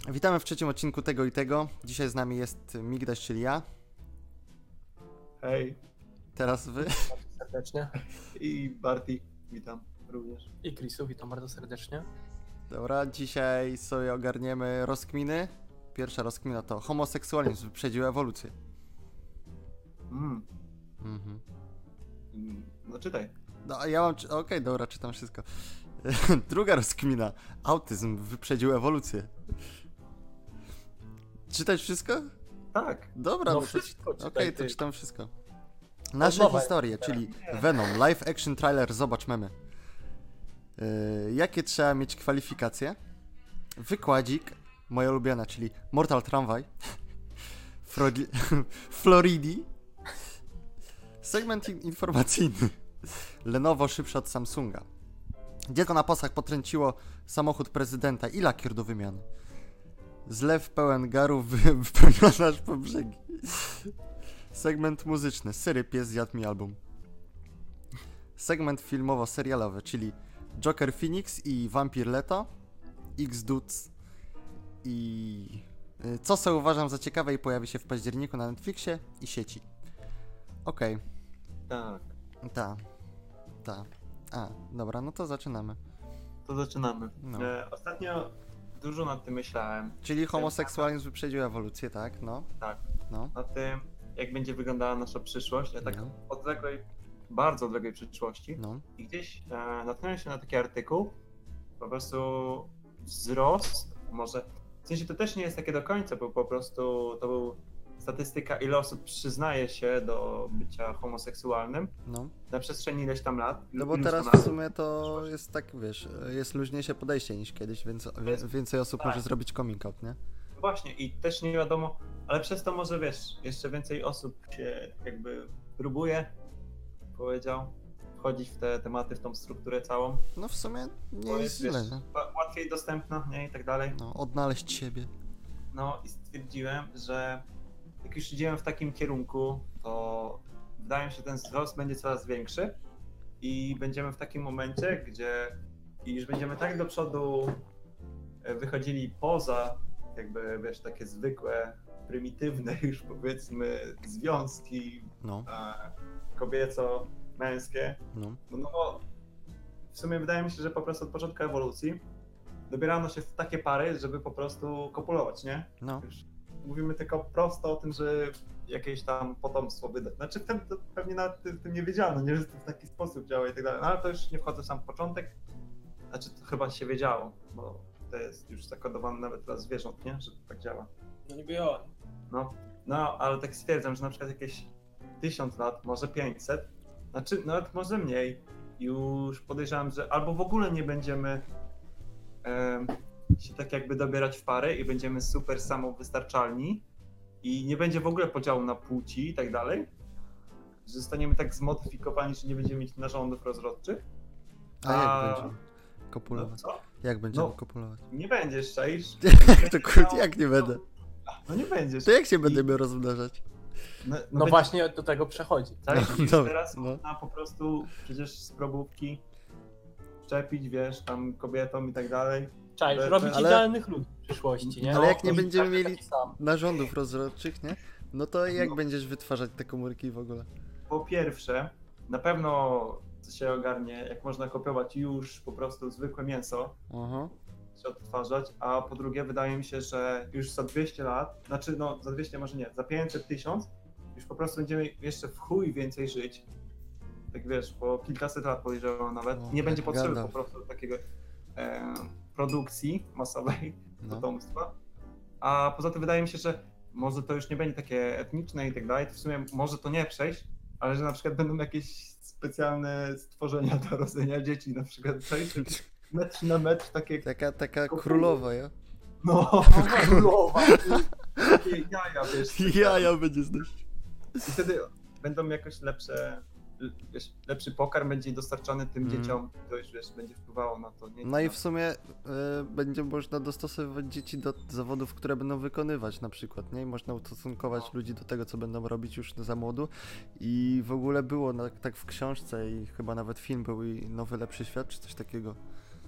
Witamy w trzecim odcinku Tego i Tego. Dzisiaj z nami jest Migdaś, czyli ja. Hej. Teraz wy. Serdecznie. I Barty, witam również. I Chrisu, witam bardzo serdecznie. Dobra, dzisiaj sobie ogarniemy rozkminy. Pierwsza rozkmina to homoseksualizm wyprzedził ewolucję. No czytaj. No, a ja mam... Okej, dobra, czytam wszystko. Druga rozkmina. Autyzm wyprzedził ewolucję. Czytać wszystko? Tak. Dobra, No to wszystko czytaj, Okej, to ty. czytam wszystko. Nasze nowa historie, jest. czyli Venom, live action trailer, zobacz memy. Jakie trzeba mieć kwalifikacje? Wykładzik, moja ulubiona, czyli Mortal Tramwaj, Floridi, segment informacyjny, Lenovo szybsze od Samsunga, dziecko na pasach potrąciło samochód prezydenta i lakier do wymiany, zlew pełen garów wypełniony aż po brzegi, segment muzyczny, Syry pies zjadł mi album, segment filmowo-serialowy, czyli Joker Phoenix i Vampir Leto, X-Dudes i co sobie uważam za ciekawe i pojawi się w październiku na Netflixie i sieci. Okej. Tak. Ta. A, dobra, no to zaczynamy. To zaczynamy. No. Ostatnio dużo nad tym myślałem. Czyli homoseksualizm wyprzedził ewolucję, tak? No. Tak. No. Nad tym, jak będzie wyglądała nasza przyszłość. Ja tak No. odległej, bardzo odległej przyszłości. No. I gdzieś natknąłem się na taki artykuł. Po prostu wzrost, może... W sensie to też nie jest takie do końca, bo po prostu to był statystyka, ile osób przyznaje się do bycia homoseksualnym No. na przestrzeni ileś tam lat. No bo Iluś teraz tam lat. w sumie to jest tak, wiesz, jest luźniejsze podejście niż kiedyś, więc więcej osób Tak. może zrobić coming out, nie? Właśnie i też nie wiadomo, ale przez to może wiesz, jeszcze więcej osób się jakby próbuje, powiedział, wchodzić w te tematy, w tą strukturę całą. No w sumie nie Bo jest wiesz, źle, nie? łatwiej dostępna, nie, i tak dalej. No, odnaleźć siebie. No i stwierdziłem, że jak już idziemy w takim kierunku, to wydaje mi się, że ten wzrost będzie coraz większy i będziemy w takim momencie, gdzie już będziemy tak do przodu wychodzili poza jakby, wiesz, takie zwykłe, prymitywne już powiedzmy związki No, kobieco-męskie. no. No bo w sumie wydaje mi się, że po prostu od początku ewolucji dobierano się w takie pary, żeby po prostu kopulować, nie? No. Już mówimy tylko prosto o tym, że jakieś tam potomstwo wydać. Znaczy to pewnie nawet tym nie wiedziano, nie, że to w taki sposób działa i tak dalej. No ale to już nie wchodzę w sam początek. Znaczy to chyba się wiedziało, bo to jest już zakodowane nawet dla zwierząt, nie? Że to tak działa. No niby ja. No, ale tak stwierdzam, że na przykład jakieś 1000 lat, może 500, znaczy nawet może mniej, już podejrzewam, że albo w ogóle nie będziemy się tak jakby dobierać w pary i będziemy super samowystarczalni i nie będzie w ogóle podziału na płci i tak dalej, że zostaniemy tak zmodyfikowani, że nie będziemy mieć narządów rozrodczych. A jak będziemy No kopulować? co? Jak będziemy No. kopulować? Nie będziesz, czaisz? To kurde, jak nie będę? No nie będziesz. To jak się będziemy rozmnażać? No będzie- właśnie do tego przechodzi. Tak, No, już dobra, teraz no. można po prostu przecież z probówki szczepić, wiesz, tam kobietom i tak dalej. Czaisz, Ale- robić ale- idealnych ludzi w przyszłości, nie? Ale jak nie i będziemy Każdy mieli taki sam. narządów rozrodczych, nie? No to jak No. będziesz wytwarzać te komórki w ogóle? Po pierwsze, na pewno się ogarnie, jak można kopiować już po prostu zwykłe mięso, Aha. się odtwarzać, a po drugie wydaje mi się, że już za 200 lat, znaczy no za 200 może nie, za 500, 1000 już po prostu będziemy jeszcze w chuj więcej żyć. Tak wiesz, po kilkaset lat podejrzewam nawet. O, Nie będzie jak potrzeby Gandalf. po prostu takiego produkcji masowej No. potomstwa. A poza tym wydaje mi się, że może to już nie będzie takie etniczne i tak dalej, to w sumie może to nie przejść, ale że na przykład będą jakieś specjalne stworzenia do rodzenia dzieci, na przykład przejść metr na metr, takie Taka królowa, ja? no, Królowa. takie jaja, wiesz. Jaja będzie znosić. I wtedy będą jakoś lepsze, wiesz, lepszy pokarm będzie dostarczany tym dzieciom, to już wiesz, będzie wpływało na to. Nie, No i w sumie będzie można dostosowywać dzieci do zawodów, które będą wykonywać na przykład, nie? I można ustosunkować ludzi do tego, co będą robić już za młodu. I w ogóle było tak w książce i chyba nawet film był i Nowy Lepszy Świat, czy coś takiego.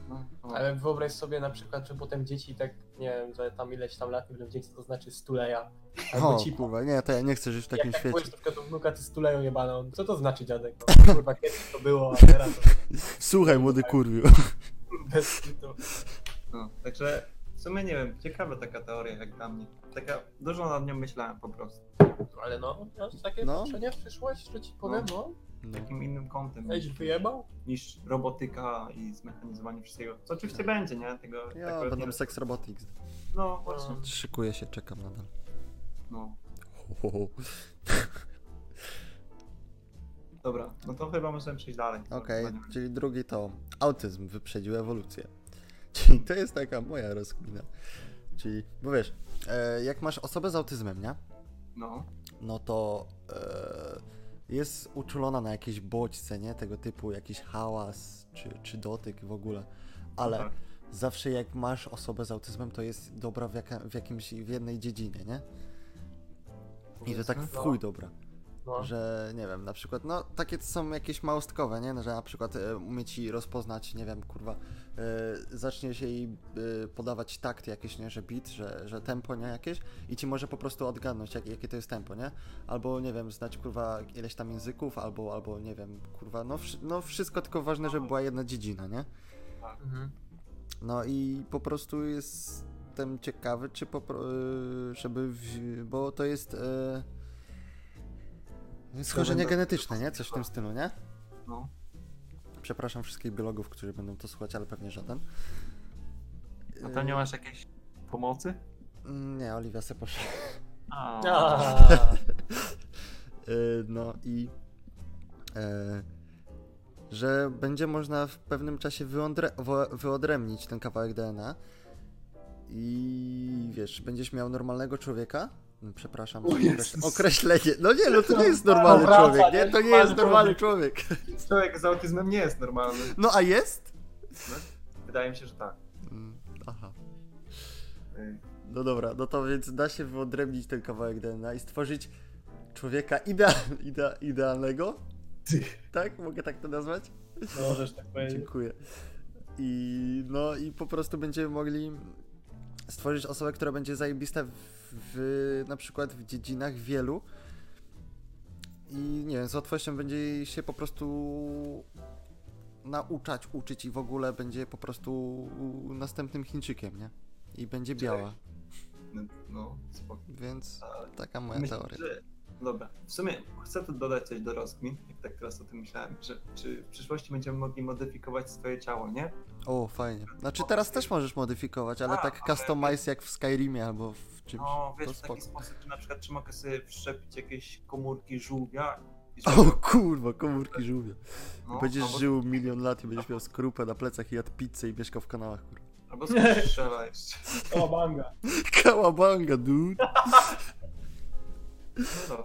No. Ale wyobraź sobie na przykład, że potem dzieci tak, nie wiem, za tam ileś tam lat nie będą wiedzieć, co to znaczy stuleja. Albo O ci kurwa, nie, to ja nie chcę żyć w takim jak tak świecie. powiesz na przykład do wnuka, ty stuleją jebano. Co to znaczy, dziadek? No, kurwa, kiedyś to było, a teraz to Słuchaj, młody kurwiu. bez kitu. No, także w sumie nie wiem, ciekawa taka teoria jak dla mnie. Taka, dużo nad nią myślałem po prostu. Ale no, takie No. patrzenie w przyszłość, że ci powiem, no. No. Takim innym kątem Weź wyjebał? niż robotyka i zmechanizowanie wszystkiego. Co oczywiście będzie, nie? Tego Ja nie będę Sex Robotics. No właśnie. Szykuję się, czekam nadal. No. Ho, ho, ho. Dobra, no to chyba możemy przejść dalej. Okej, Chyba nie- czyli drugi to autyzm wyprzedził ewolucję. Czyli to jest taka moja rozkmina. Czyli, bo wiesz, jak masz osobę z autyzmem, nie? No. No to jest uczulona na jakieś bodźce, nie? Tego typu jakiś hałas, czy dotyk w ogóle. Ale Tak. zawsze jak masz osobę z autyzmem, to jest dobra w jednej dziedzinie, nie? I to tak w chuj dobra. No. Że nie wiem, na przykład, no takie są jakieś małostkowe, nie? Że na przykład umie ci rozpoznać, nie wiem, kurwa, zacznie się jej podawać takty jakieś, nie? Że beat, że tempo, nie? Jakieś i ci może po prostu odgadnąć, jakie to jest tempo, nie? Albo, nie wiem, znać, kurwa, ileś tam języków, albo nie wiem, kurwa, no wszystko, tylko ważne, żeby była jedna dziedzina, nie? Mhm. No i po prostu jestem ciekawy, czy żeby, bo to jest schorzenie będą- genetyczne, nie? Coś w tym stylu, nie? No. Przepraszam wszystkich biologów, którzy będą to słuchać, ale pewnie żaden. A tam nie masz jakiejś pomocy? Nie, Oliwia se poszła. A, No i że będzie można w pewnym czasie wyodrębnić ten kawałek DNA i wiesz, będziesz miał normalnego człowieka. Przepraszam, O Jezus. określenie. No nie, no to nie jest normalny Wraca, człowiek, nie? nie? To nie jest normalny człowiek. Człowiek z autyzmem nie jest normalny. No a jest? No, wydaje mi się, że tak. Aha. Ej. No dobra, no to więc da się wyodrębnić ten kawałek DNA i stworzyć człowieka idealnego? Tak? Mogę tak to nazwać? no możesz tak powiedzieć. Dziękuję. I po prostu będziemy mogli stworzyć osobę, która będzie zajebista na przykład w dziedzinach wielu i nie wiem, z łatwością będzie się po prostu uczyć i w ogóle będzie po prostu następnym Chińczykiem, nie? I będzie biała, No, spoko. więc Ale taka moja myślę, teoria. że... Dobra, w sumie chcę tu dodać coś do rozkmin, jak tak teraz o tym myślałem, że czy w przyszłości będziemy mogli modyfikować swoje ciało, nie? O, fajnie. Znaczy teraz też możesz modyfikować, ale tak customize jak w Skyrimie albo w czymś. No, wiesz, To w taki spoko. sposób, że na przykład czy mogę sobie wszczepić jakieś komórki żółwia i O kurwa, komórki żółwia. no, Będziesz albo, żył milion lat i będziesz miał skrupę na plecach i jadł pizzę i mieszkał w kanałach, kurwa. albo sobie strzela jeszcze. O, banga. Kałabanga, dude! No dobra.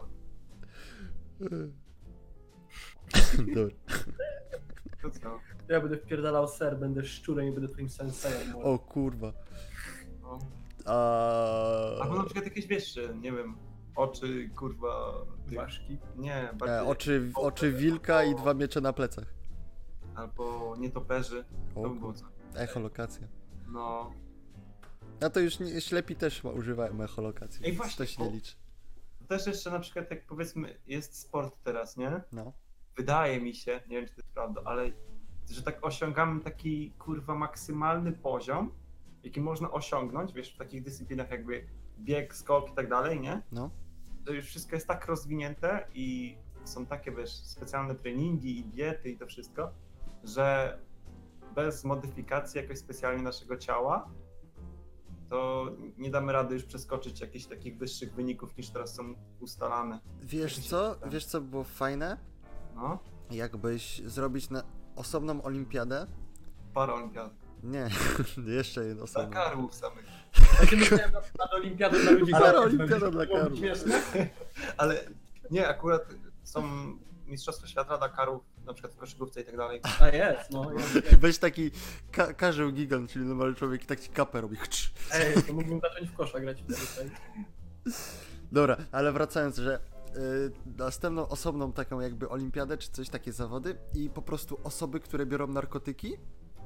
Dobra. To co? Ja będę wpierdalał ser, będę szczurem i będę twoim sensejem. O kurwa. No. A... Albo na przykład jakieś, wiesz, nie wiem, oczy, kurwa... tych- Ważki. Nie, bardziej... Oczy wilka i 2 miecze na plecach. Albo nietoperzy. O To by było kurwa. co. Echolokacja. No. A to już ślepi też używają echolokacji. Ej, właśnie, To się nie liczy. Też jeszcze na przykład jak powiedzmy jest sport teraz, nie? No. Wydaje mi się, nie wiem czy to jest prawda, ale że tak osiągamy taki kurwa maksymalny poziom, jaki można osiągnąć, wiesz, w takich dyscyplinach jakby bieg, skok i tak dalej, nie? No. To już wszystko jest tak rozwinięte i są takie, wiesz, specjalne treningi i diety i to wszystko, że bez modyfikacji jakoś specjalnie naszego ciała to nie damy rady już przeskoczyć jakichś takich wyższych wyników niż teraz są ustalane. Wiesz co było fajne? No, Jakbyś zrobić osobną olimpiadę. paraolimpiady. Nie, jeszcze jedną Dla osobną. karłów samych. Ja się myślałem na olimpiadę dla ludzi. Paraolimpiada dla Było karłów. śmieszne. Ale nie, akurat są mistrzostwa świata dla karów, na przykład w koszykówce i tak dalej. A jest, no. Weź taki karzeł gigant, czyli normalny człowiek i tak ci kapę robi. Chrz. Ej, to mógłbym zacząć w kosza grać wtedy. Tak? Dobra, ale wracając, że następną osobną taką jakby olimpiadę, czy coś takie zawody i po prostu osoby, które biorą narkotyki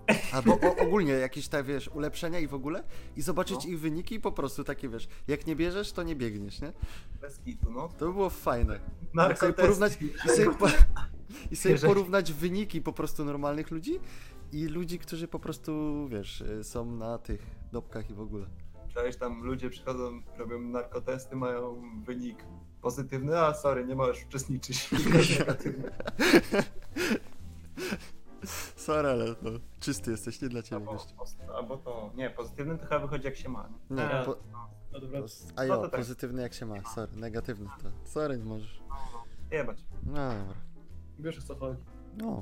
Albo ogólnie jakieś tak, wiesz, ulepszenia i w ogóle i zobaczyć No. ich wyniki i po prostu takie, wiesz, jak nie bierzesz, to nie biegniesz, nie? Bez kitu, no. To by było fajne. No, Jak sobie porównać, i sobie Jeżeli- porównać wyniki po prostu normalnych ludzi i ludzi, którzy po prostu, wiesz, są na tych dopkach i w ogóle. Przecież tam ludzie przychodzą, robią narkotesty, mają wynik pozytywny, a sorry, nie możesz uczestniczyć. Negatywny. Sorry, ale no, czysty jesteś, nie dla ciebie, Albo, gość. albo to, nie, pozytywny to chyba wychodzi jak się ma. Nie? Nie, Ja- po, Odwrotnie. a No jo, to tak. pozytywny jak się ma, sorry, negatywny to, sorry, nie możesz. Jebać. No dobra. Wiesz o co chodzi. No,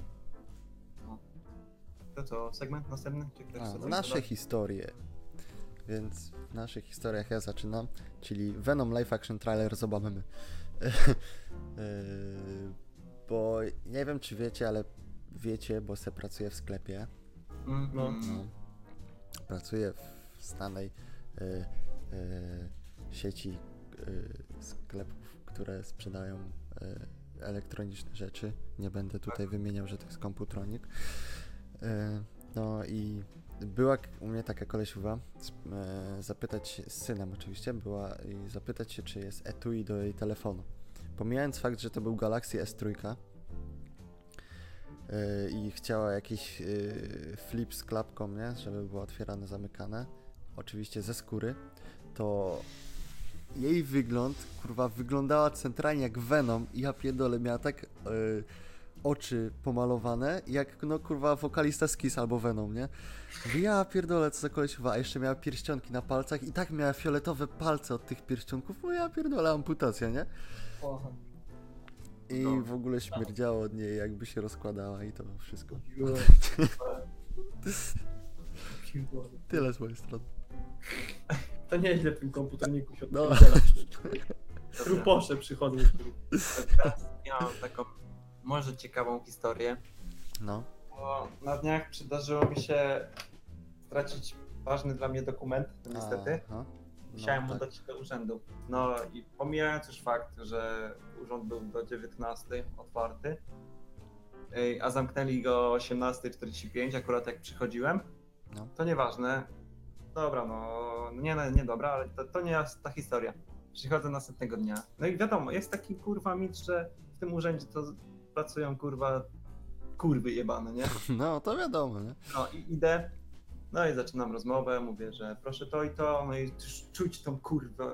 To co, segment następny? Czy ktoś chce coś nasze dodać? historie. Więc w naszych historiach ja zaczynam, czyli Venom Live Action Trailer z Obamy. Bo nie wiem czy wiecie, ale wiecie, bo se pracuję w sklepie. No. No. Pracuję w znanej sieci sklepów, które sprzedają elektroniczne rzeczy. Nie będę tutaj wymieniał, że to jest Komputronik. No i była u mnie taka kolesiowa, zapytać się, z synem oczywiście, była i zapytać się, czy jest etui do jej telefonu. Pomijając fakt, że to był Galaxy S3 i chciała jakiś flip z klapką, nie? Żeby było otwierane, zamykane, oczywiście ze skóry, to jej wygląd, kurwa, wyglądała centralnie jak Venom i ja pierdolę, miała tak oczy pomalowane, jak no kurwa wokalista z Kiss albo Venom, nie? Mówię, ja pierdolę, co za kolesiowa, a jeszcze miała pierścionki na palcach i tak miała fioletowe palce od tych pierścionków, bo ja pierdolę, amputacja, nie? Oha. I No. w ogóle śmierdziało od niej, jakby się rozkładała i to wszystko. Tyle z mojej strony. To nieźle w tym komputerniku się No. odpierdziela. Truposze przychodzą. Teraz ja mam taką może ciekawą historię, No. bo na dniach przydarzyło mi się stracić ważny dla mnie dokument, niestety. Aha. Musiałem No, tak. oddać do urzędu. No i pomijając już fakt, że urząd był do 19 otwarty, a zamknęli go o 18:45, akurat jak przychodziłem, No. to nieważne. Dobra, nie dobra, ale to nie jest ta historia. Przychodzę następnego dnia. No i wiadomo, jest taki kurwa mit, że w tym urzędzie to pracują kurwa kurwy jebane, nie? No, to wiadomo, nie? No i idę, no i zaczynam rozmowę, mówię, że proszę to i to, no i już czuć tą kurwę.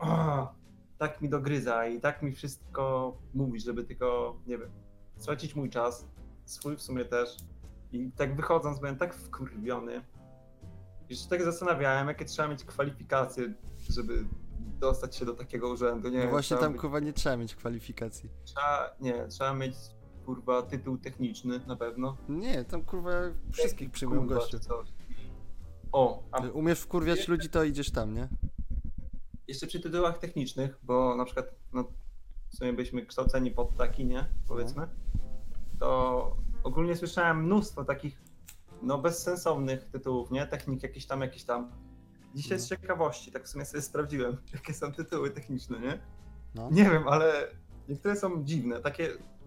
Tak mi dogryza i tak mi wszystko mówi, żeby tylko, nie wiem, stracić mój czas, swój w sumie też. I tak wychodząc byłem tak wkurwiony. I się tak zastanawiałem, jakie trzeba mieć kwalifikacje, żeby dostać się do takiego urzędu. Nie No wiem, właśnie trzeba tam być- kurwa nie trzeba mieć kwalifikacji. trzeba mieć kurwa tytuł techniczny na pewno. Nie, tam kurwa wszystkich przyjmują Kurwa, goście. czy coś. O, a Umiesz wkurwiać ludzi, to idziesz tam, nie? jeszcze przy tytułach technicznych, bo na przykład no, w sumie byliśmy kształceni pod taki, nie? Powiedzmy. To ogólnie słyszałem mnóstwo takich no bezsensownych tytułów, nie? Technik jakiś tam. Dzisiaj z ciekawości, tak w sumie sobie sprawdziłem, jakie są tytuły techniczne, nie? No. Nie wiem, ale niektóre są dziwne, takie,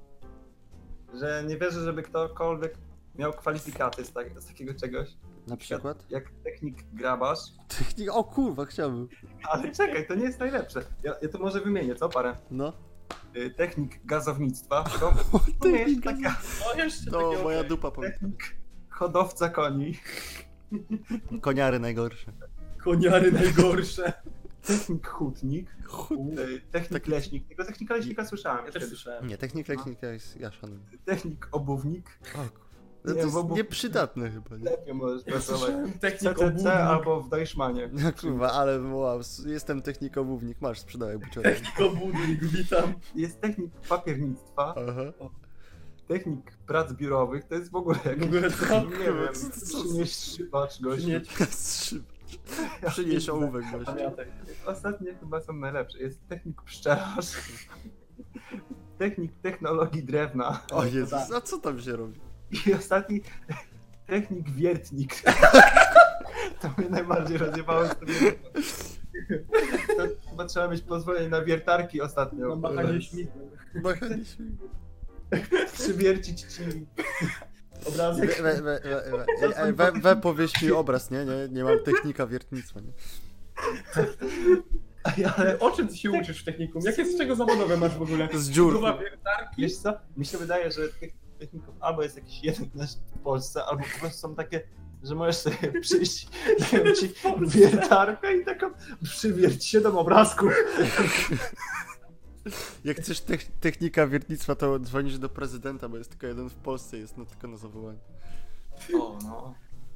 że nie wierzę, żeby ktokolwiek miał kwalifikacje z takiego czegoś. Na przykład? Jak technik grabarz. Technik, o kurwa, chciałbym. Ale czekaj, to nie jest najlepsze. Ja to może wymienię, co parę? No. Technik gazownictwa. To nie jest taka O, jeszcze To takie moja okej. dupa powie. technik hodowca koni. Koniary najgorsze. Koniary najgorsze. Technik hutnik. Technik leśnik. Tego technika leśnika słyszałem. Ja też kiedyś. słyszałem. Nie, technik leśnika jest, ja szanuję. Technik obuwnik. O kurwa. Nie, To jest bo- nieprzydatne chyba, nie? Lepiej możesz pracować. Słyszałem W technik CCC obudnik. albo w Deichmanie. No kurwa, ale wow, jestem technikobównik, masz, sprzedawaj buciorem. Technik obudnik, witam. Jest technik papiernictwa. Aha. Technik prac biurowych. To jest w ogóle W jakiś... ogóle to... Nie wiem, przynieść szybacz gościu. Przynieś ołówek gościu. Pamiętaj. Ostatnie chyba są najlepsze. Jest technik pszczelarz. Technik technologii drewna. O Jezus, a co tam się robi? I ostatni technik wiertnik. To mnie najbardziej rozjebało z tym. To chyba trzeba mieć pozwolenie na wiertarki ostatnio. Na machanie śmigłem. Mechanicznie. Przywiercić ci obrazek. Powieść mi obraz, nie mam technika wiertnictwa, nie? Ale o czym ty się uczysz w technikum? Jakie z czego zawodowe masz w ogóle? Z dziur. Budowa wiertarki? Wiesz co? Mi się wydaje, że tych techników albo jest jakiś jeden w Polsce, albo po prostu są takie, że możesz sobie przyjść, dają ci wiertarkę i taką przywierć 7 obrazków. Jak chcesz technika wiertnictwa, to dzwonisz do prezydenta, bo jest tylko jeden w Polsce, jest tylko na zawołanie. O, no.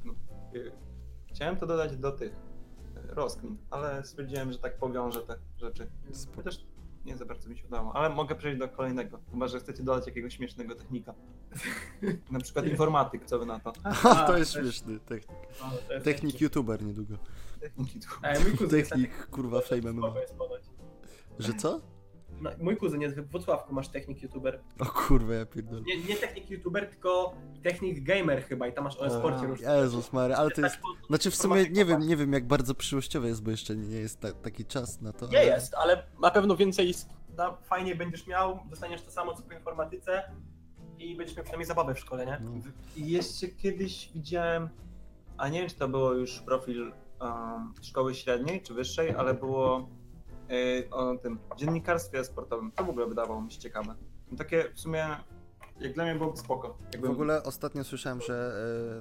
Chciałem to dodać do tych rozkmin, ale stwierdziłem, że tak powiążę te rzeczy. Chociaż nie za bardzo mi się udało, ale mogę przejść do kolejnego. Chyba że chcecie dodać jakiegoś śmiesznego technika. Na przykład informatyk, co wy na to? To jest śmieszny technik. Technik youtuber niedługo. Techniki tu. Mój kuzyn jest Technik, kurwa, fame MMA. jest ponoć. Że co? No, mój kuzyn jest w Wrocławku, masz technik youtuber. O kurwa, ja pierdolę. Nie technik youtuber, tylko technik gamer chyba i tam masz o e-sporcie różne. Jezus Mary, ale to jest... Znaczy w sumie nie wiem jak bardzo przyszłościowe jest, bo jeszcze nie jest taki czas na to. Nie jest, ale na pewno więcej fajnie będziesz miał, dostaniesz to samo co po informatyce i będziesz miał przynajmniej zabawę w szkole, nie? No. I jeszcze kiedyś widziałem, a nie wiem czy to było już profil szkoły średniej czy wyższej, ale było o tym dziennikarstwie sportowym. To w ogóle wydawało mi się ciekawe. No takie w sumie, jak dla mnie byłoby spoko. W ogóle ostatnio słyszałem, że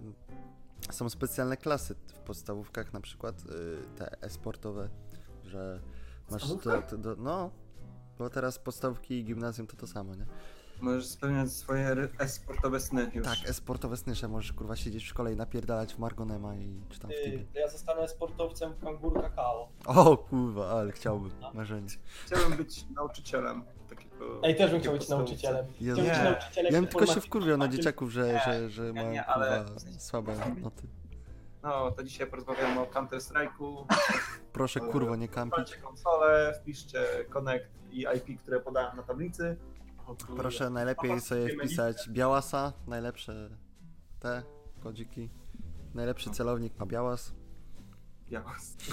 są specjalne klasy w podstawówkach, na przykład te e-sportowe, że masz no, bo teraz podstawówki i gimnazjum to samo, nie? Możesz spełniać swoje e-sportowe sny już. Tak, e-sportowe sny, że możesz kurwa siedzieć w szkole i napierdalać w Margonema i czy tam w Tibie. Ja zostanę sportowcem w Kanguru Kakao. O kurwa, ale chciałbym, marzenie. Chciałbym być nauczycielem takiego... Ej, też bym chciał być nauczycielem. Jezu. Chciałbym być Nie. nauczycielem Ja bym tylko się informatyki. wkurwiał na dzieciaków, że mają nie, ale- kurwa słabe noty. No, to dzisiaj porozmawiamy o Counter-Strike'u. Proszę kurwa nie kampić. Wpiszcie konsolę, wpiszcie connect i IP, które podałem na tablicy. Proszę najlepiej sobie wpisać Białasa, najlepsze te kodziki. Najlepszy celownik ma Białas. Ja.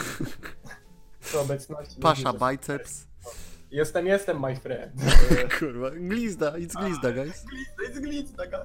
Przy obecności. Pasza biceps. Jestem my friend. Kurwa, glizda, it's glizda guys. Glitz, taka.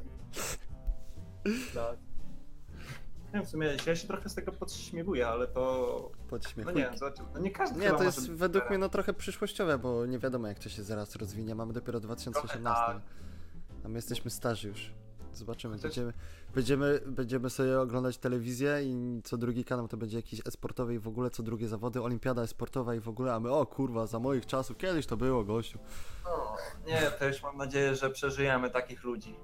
Tak. Nie, w sumie ja się trochę z tego podśmiewuję, ale to... No Podśmiechuj. nie, zobaczymy. No nie każdy Nie, chyba to może jest być według mnie liderem. no trochę przyszłościowe, bo nie wiadomo jak to się zaraz rozwinie. Mamy dopiero 2018. Trochę tak. A my jesteśmy starzy już. Zobaczymy. Chociaż- Będziemy sobie oglądać telewizję i co drugi kanał to będzie jakiś e-sportowy i w ogóle co drugie zawody, olimpiada e-sportowa i w ogóle, a my o kurwa, za moich czasów, kiedyś to było, gościu. No, nie, też mam nadzieję, że przeżyjemy takich ludzi.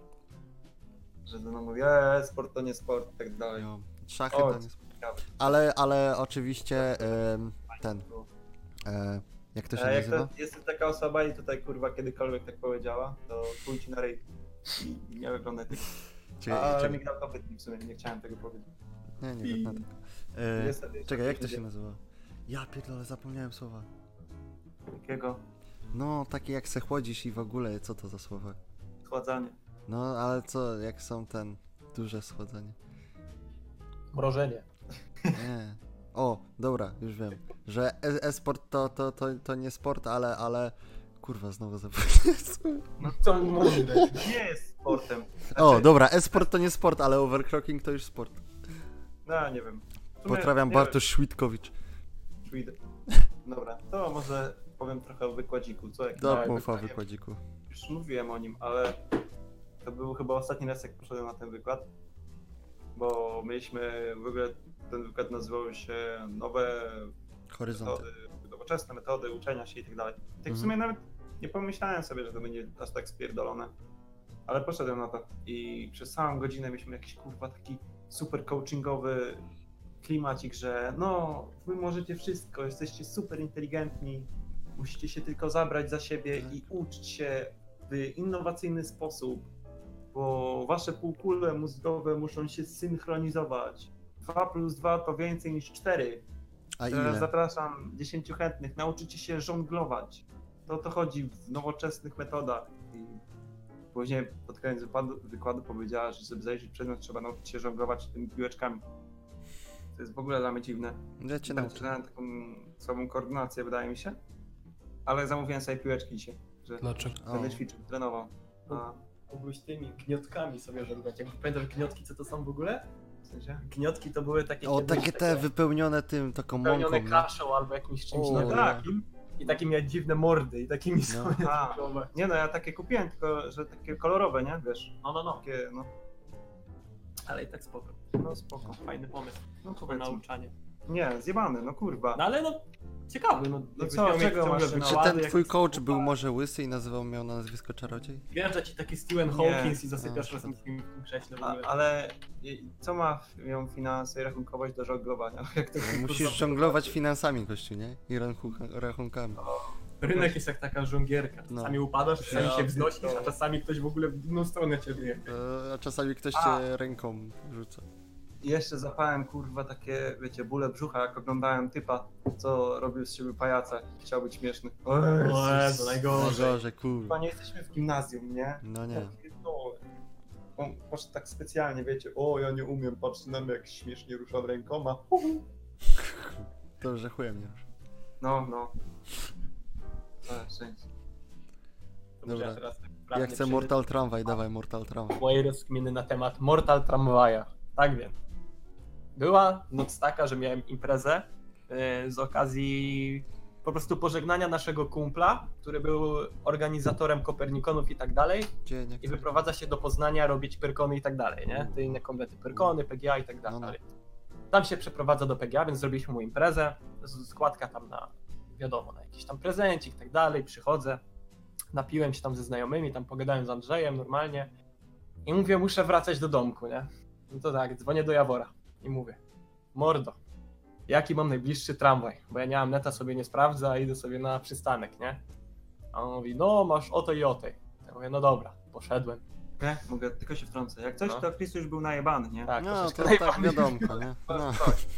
Że no mówię, sport to nie sport i tak dalej. No, szachy O, to nie... ciekawe. Ale oczywiście ten, jak to się Jak nazywa? to jest taka osoba i tutaj kurwa kiedykolwiek tak powiedziała, to pójdź na ryj i nie wygląda tak. Ale mi grał kopytnik w sumie, nie chciałem tego powiedzieć. Nie wiem, tylko. Niestety, Czekaj, jak to się nazywa? Ja pierdolę, zapomniałem słowa. Jakiego? No, takie jak se chłodzisz i w ogóle, co to za słowa? Schładzanie. No, ale co, jak są duże schłodzenie? Mrożenie. Nie. O, dobra, już wiem. Że e-sport to nie sport, ale... Kurwa, znowu zapomniałem. No Co mądre. nie jest sportem. O, dobra, e-sport to nie sport, ale overclocking to już sport. No, nie wiem. W sumie, Pozdrawiam nie Bartosz Świtkowicz. wiem, Dobra, to może powiem trochę o wykładziku, co? Jak Do tak, mów o wykładziku. już mówiłem o nim, ale to był chyba ostatni raz, jak poszedłem na ten wykład, bo mieliśmy w ogóle, ten wykład nazywał się nowe Horyzonty. metody, nowoczesne metody uczenia się i tak dalej. Tak w Mhm. sumie nawet nie pomyślałem sobie, że to będzie aż tak spierdolone, ale poszedłem na to i przez całą godzinę mieliśmy jakiś kurwa taki super coachingowy klimacik, że no, wy możecie wszystko, jesteście super inteligentni, musicie się tylko zabrać za siebie Tak. i uczyć się w innowacyjny sposób, bo wasze półkule mózgowe muszą się synchronizować. 2 plus 2 to więcej niż 4. A Teraz ile? zapraszam 10 chętnych, nauczycie się żonglować. To o to chodzi w nowoczesnych metodach. I później pod koniec wykładu powiedziała, że żeby zajrzeć przedmiot, trzeba nauczyć się żonglować tymi piłeczkami. To jest w ogóle dla mnie dziwne. Ja cię Tak, nauczę. miałem taką słabą koordynację, wydaje mi się. Ale zamówiłem sobie piłeczki dzisiaj, że Dlaczego? O. będę ćwiczył, trenował. A Mógłbyś tymi gniotkami sobie żonglować. Jak pamiętasz gniotki, co to są w ogóle? W sensie? Gniotki to były takie... O, kiedyś takie te wypełnione tym, taką mąką. wypełnione nie? kaszą albo jakimś czymś O, no, tak. takim. I takie miały dziwne mordy i takimi No. sobie A. żonglować. Nie no, ja takie kupiłem, tylko że takie kolorowe, nie? Wiesz, No. takie, no, Ale i tak spoko. no spoko. Fajny pomysł. No To powiedzmy. nauczanie. Nie, zjebany, no kurwa. No ale no, ciekawy. No, jakbyś co, miał czego mieć masz ciągle na Czy wykłady, ten jak twój jest coach kupa, był może łysy i miał na nazwisko czarodziej? Wjeżdża ci taki Steven Nie. Hawkins i zasypiasz A, razem z nim w tym krześle w A, ogóle. ale co ma ją finanse i rachunkowość do żonglowania? Jak to Musisz żonglować finansami, gościu, nie? I rachunkami. Rynek jest jak taka żonglierka. No. Czasami upadasz, czasami Ja się wznosisz, pierdolę. a czasami ktoś w ogóle w inną stronę cię wyje. A czasami ktoś A. cię ręką rzuca. I jeszcze zapałem kurwa takie, wiecie, bóle brzucha, jak oglądałem typa, co robił z siebie pajaca. Chciał być śmieszny. O Jezu, najgorzej. Boże, kurwa. Chyba nie jesteśmy w gimnazjum, nie? No nie. On poszedł tak specjalnie, wiecie, o ja nie umiem, patrzcie na mnie jak śmiesznie ruszam rękoma. To że chujem nie rusz. No. Szczęście. To może Dobra. teraz tak Ja wprawnie chcę przejdę Mortal Tramway, dawaj Mortal do Tramway. mojej rozkminy na temat Mortal Tramwaya. Tak wiem. Była noc taka, że miałem imprezę z okazji po prostu pożegnania naszego kumpla, który był organizatorem Kopernikonów i tak dalej Dzień, i wyprowadza się do Poznania robić Pyrkony i tak dalej, nie? Te inne komplety Pyrkony, PGA i tak No, no. dalej. Tam się przeprowadza do PGA, więc zrobiliśmy mu imprezę, składka tam na, wiadomo, na jakiś tam prezencik i tak dalej, przychodzę, napiłem się tam ze znajomymi, tam pogadałem z Andrzejem normalnie i mówię, muszę wracać do domku, nie? No to tak, dzwonię do Jawora i mówię, mordo, jaki mam najbliższy tramwaj, bo ja nie mam neta, sobie nie sprawdzę, a idę sobie na przystanek, nie? A on mówi, no masz o tej i o tej. Ja mówię, no dobra, poszedłem. Nie? Mogę tylko się wtrącę. Jak coś, No. to Chris już był najebany, nie? Tak, No troszeczkę to tak najebany. wiadomko, nie? No.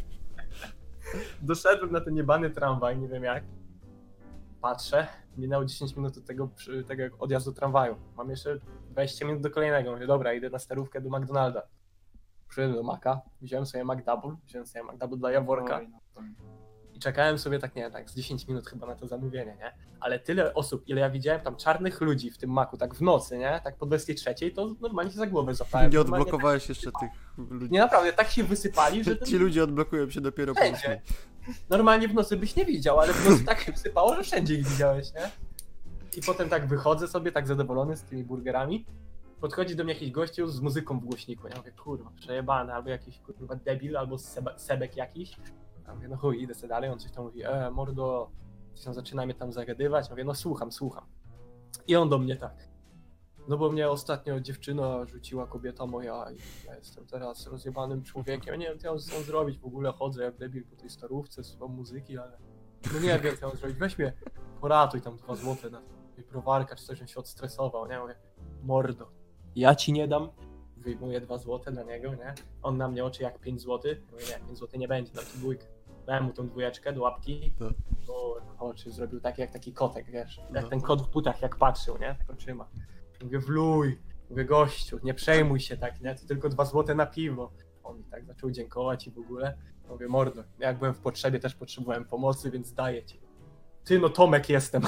Doszedłem na ten jebany tramwaj, nie wiem jak. Patrzę, minęło 10 minut od tego odjazdu tramwaju. Mam jeszcze 20 minut do kolejnego. Mówię, dobra, idę na sterówkę do McDonalda. Przyszedłem do Maca, wziąłem sobie McDouble dla Jaworka Oj, no to- i czekałem sobie tak, nie wiem, tak z 10 minut chyba na to zamówienie, nie? Ale tyle osób, ile ja widziałem tam czarnych ludzi w tym Macu, tak w nocy, nie? Tak po 23, to normalnie się za głowę zapałem. Nie Normalnie odblokowałeś jeszcze tych ludzi. Tak, nie, naprawdę, tak się wysypali, że Ci ludzie odblokują się dopiero po Wszędzie. Normalnie w nocy byś nie widział, ale w nocy tak się wsypało, że wszędzie ich widziałeś, nie? I potem tak wychodzę sobie, tak zadowolony z tymi burgerami. Podchodzi do mnie jakiś gościu z muzyką w głośniku. Ja mówię, kurwa, przejebane, albo jakiś kurwa debil, albo sebek jakiś. Ja mówię, no chuj, idę sobie dalej. On coś tam mówi, mordo, coś tam zaczyna mnie tam zagadywać. Ja mówię, no słucham. I on do mnie tak. No bo mnie ostatnio dziewczyna rzuciła, kobieta moja, i ja jestem teraz rozjebanym człowiekiem. Ja nie wiem, co ja mam zrobić, w ogóle chodzę jak debil po tej starówce, słucham muzyki, ale no nie wiem, co ja mam zrobić. Weź mnie, poratuj tam 2 złote na browarka, czy coś, żebym się odstresował, nie? Mówię, mordo, ja ci nie dam. Wyjmuję 2 złote dla niego, nie? On na mnie oczy jak 5 zł. Mówię, nie, 5 zł nie będzie, dam ci 2. Dałem mu tą 2 do łapki. Tak. O, oczy zrobił takie jak taki kotek, wiesz? Jak No. ten kot w butach, jak patrzył, nie? Tak oczyma. Mówię, wluj. Mówię, gościu, nie przejmuj się tak, nie? To tylko 2 złote na piwo. On mi tak zaczął dziękować i w ogóle. Mówię, mordo, jak byłem w potrzebie, też potrzebowałem pomocy, więc daję ci. Ty, no Tomek jestem.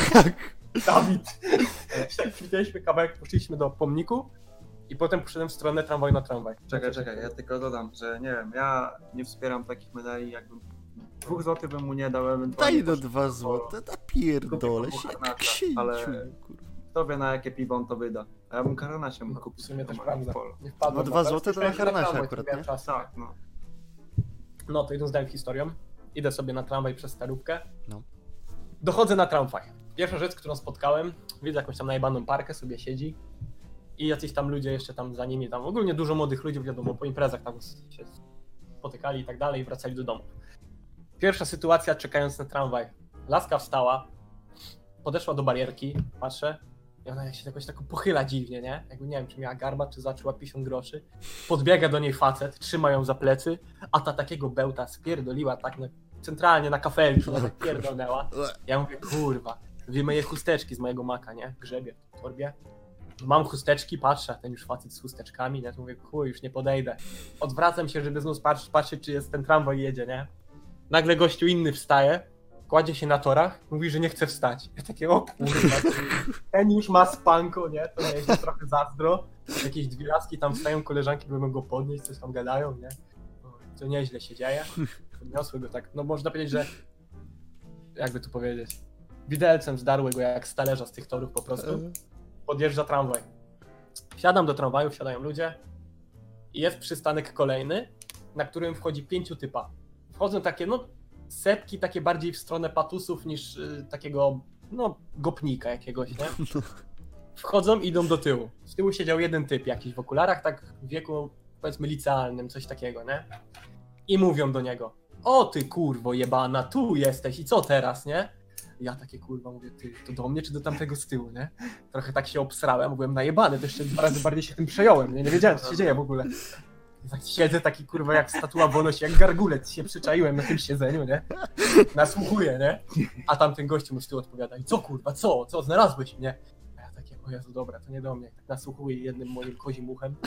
Dawid. Jak widzieliśmy kawałek, poszliśmy do pomniku i potem poszedłem w stronę tramwaj na tramwaj. Czekaj, ja tylko dodam, że nie wiem, ja nie wspieram takich medali, jakbym 2 zł bym mu nie dał, ewentualnie Daj do poszedł 2 złote, da pierdolę się Kupię jak karnacza, ale- księciu, kurwa. Kto wie na jakie piwo on to wyda. A ja bym karnacie mógł W kupić. sumie też to prawda. polo. Nie wpadłem No na 2 to. złote to na Słyszałem, że harnasie tramwaj, akurat, to miałem nie? czas. Tak, no. No to idąc dalej historią, idę sobie na tramwaj przez Starówkę. No. Dochodzę na tramwaj. Pierwsza rzecz, którą spotkałem, widzę jakąś tam najebaną parkę, sobie siedzi i jacyś tam ludzie jeszcze tam za nimi, tam ogólnie dużo młodych ludzi, wiadomo, po imprezach tam się spotykali i tak dalej i wracali do domu. Pierwsza sytuacja, czekając na tramwaj. Laska wstała, podeszła do barierki, patrzę i ona jak się jakoś tak pochyla dziwnie, nie? Jakby nie wiem, czy miała garba, czy zaczęła 50 groszy. Podbiega do niej facet, trzyma ją za plecy, a ta takiego bełta spierdoliła tak centralnie na kafelki, tak pierdolnęła. Ja mówię, kurwa, wyjmę jej chusteczki z mojego maka, nie? Grzebie w torbie. Mam chusteczki, patrzę, a ten już facet z chusteczkami, nie? To mówię, chuj, już nie podejdę. Odwracam się, żeby znów patrzeć, czy jest ten tramwaj jedzie, nie? Nagle gościu inny wstaje, kładzie się na torach, mówi, że nie chce wstać. Ja takie, o kurwa, ten już ma spanko, nie? To nie jest trochę zazdro. Jakieś dwie laski tam wstają, koleżanki próbują go podnieść, coś tam gadają, nie? To nieźle się dzieje. Podniosły go tak, no można powiedzieć, że jakby tu powiedzieć, widelcem zdarły go jak z talerza z tych torów po prostu. Podjeżdża tramwaj. Wsiadam do tramwaju, wsiadają ludzie i jest przystanek kolejny, na którym wchodzi 5 typa. Wchodzą takie, no, setki takie bardziej w stronę patusów niż takiego, no, gopnika jakiegoś, nie? Wchodzą i idą do tyłu. Z tyłu siedział jeden typ jakiś w okularach, tak w wieku, powiedzmy, licealnym, coś takiego, nie? I mówią do niego, o ty kurwo jebana, tu jesteś i co teraz, nie? Ja takie kurwa mówię, ty, to do mnie czy do tamtego z tyłu, nie? Trochę tak się obsrałem, byłem najebany, to jeszcze 2 razy bardziej się tym przejąłem, nie wiedziałem co się dzieje w ogóle. I tak siedzę taki kurwa jak statua wolności, jak gargulec się przyczaiłem na tym siedzeniu, nie? Nasłuchuję, nie? A tamten gościu mu z tyłu odpowiada, i co kurwa, co znalazłeś mnie? A ja takie, o Jezu, dobra, to nie do mnie. Tak nasłuchuję jednym moim kozim uchem.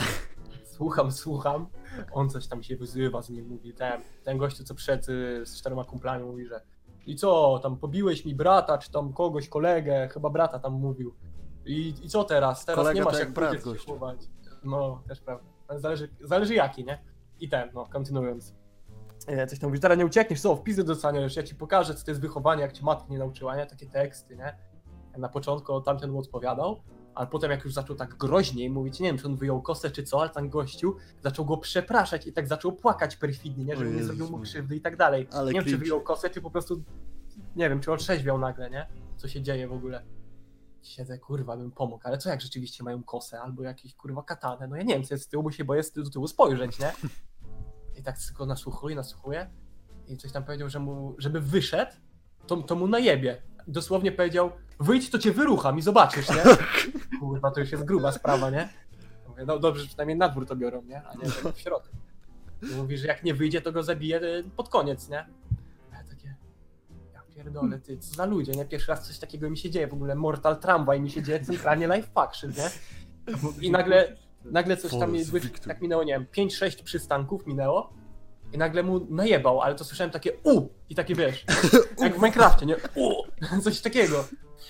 Słucham, on coś tam się wyzywa z nim, mówi, ten gościu co przyszedł z 4 kumplami mówi, że i co, tam pobiłeś mi brata, czy tam kogoś, kolegę, chyba brata tam mówił. I co teraz? Teraz Kolega nie masz to jak jak brat, pójdziesz gościu. schować. No, też prawda. Zależy jaki, nie? I no, kontynuując. Coś tam mówisz, teraz nie uciekniesz, co, w pizdę dostaniesz, ja ci pokażę, co to jest wychowanie, jak ci matka nie nauczyła, nie? Takie teksty, nie? Na początku tamten mu odpowiadał, ale potem jak już zaczął tak groźniej mówić, nie wiem, czy on wyjął kosę czy co, ale ten gościu zaczął go przepraszać i tak zaczął płakać perfidnie, nie? Żeby nie zrobił mu krzywdy i tak dalej. Ale nie wiem, czy cringe. wyjął kosę, czy po prostu, nie wiem, czy otrzeźwiał nagle, nie? Co się dzieje w ogóle. Siedzę, kurwa, bym pomógł, ale co jak rzeczywiście mają kosę albo jakieś, kurwa, katanę? No ja nie wiem, co jest z tyłu, bo się boję do tyłu spojrzeć, nie? I tak tylko nasłuchuję i coś tam powiedział, że żeby wyszedł, to mu najebie. Dosłownie powiedział, wyjdź, to cię wyrucham i zobaczysz, nie? Kurwa, to już jest gruba sprawa, nie? Mówię, no dobrze, że przynajmniej na dwór to biorą, nie? A nie tak w środku. I mówi, że jak nie wyjdzie, to go zabije pod koniec, nie? A ja takie, ja pierdolę, ty, co za ludzie, nie? Pierwszy raz coś takiego mi się dzieje, w ogóle Mortal Tramway mi się dzieje centralnie live faction, nie? I nagle coś tam, tak minęło, nie wiem, 5-6 przystanków minęło i nagle mu najebał, ale to słyszałem takie i takie, wiesz, jak w Minecrafcie, nie? Coś takiego.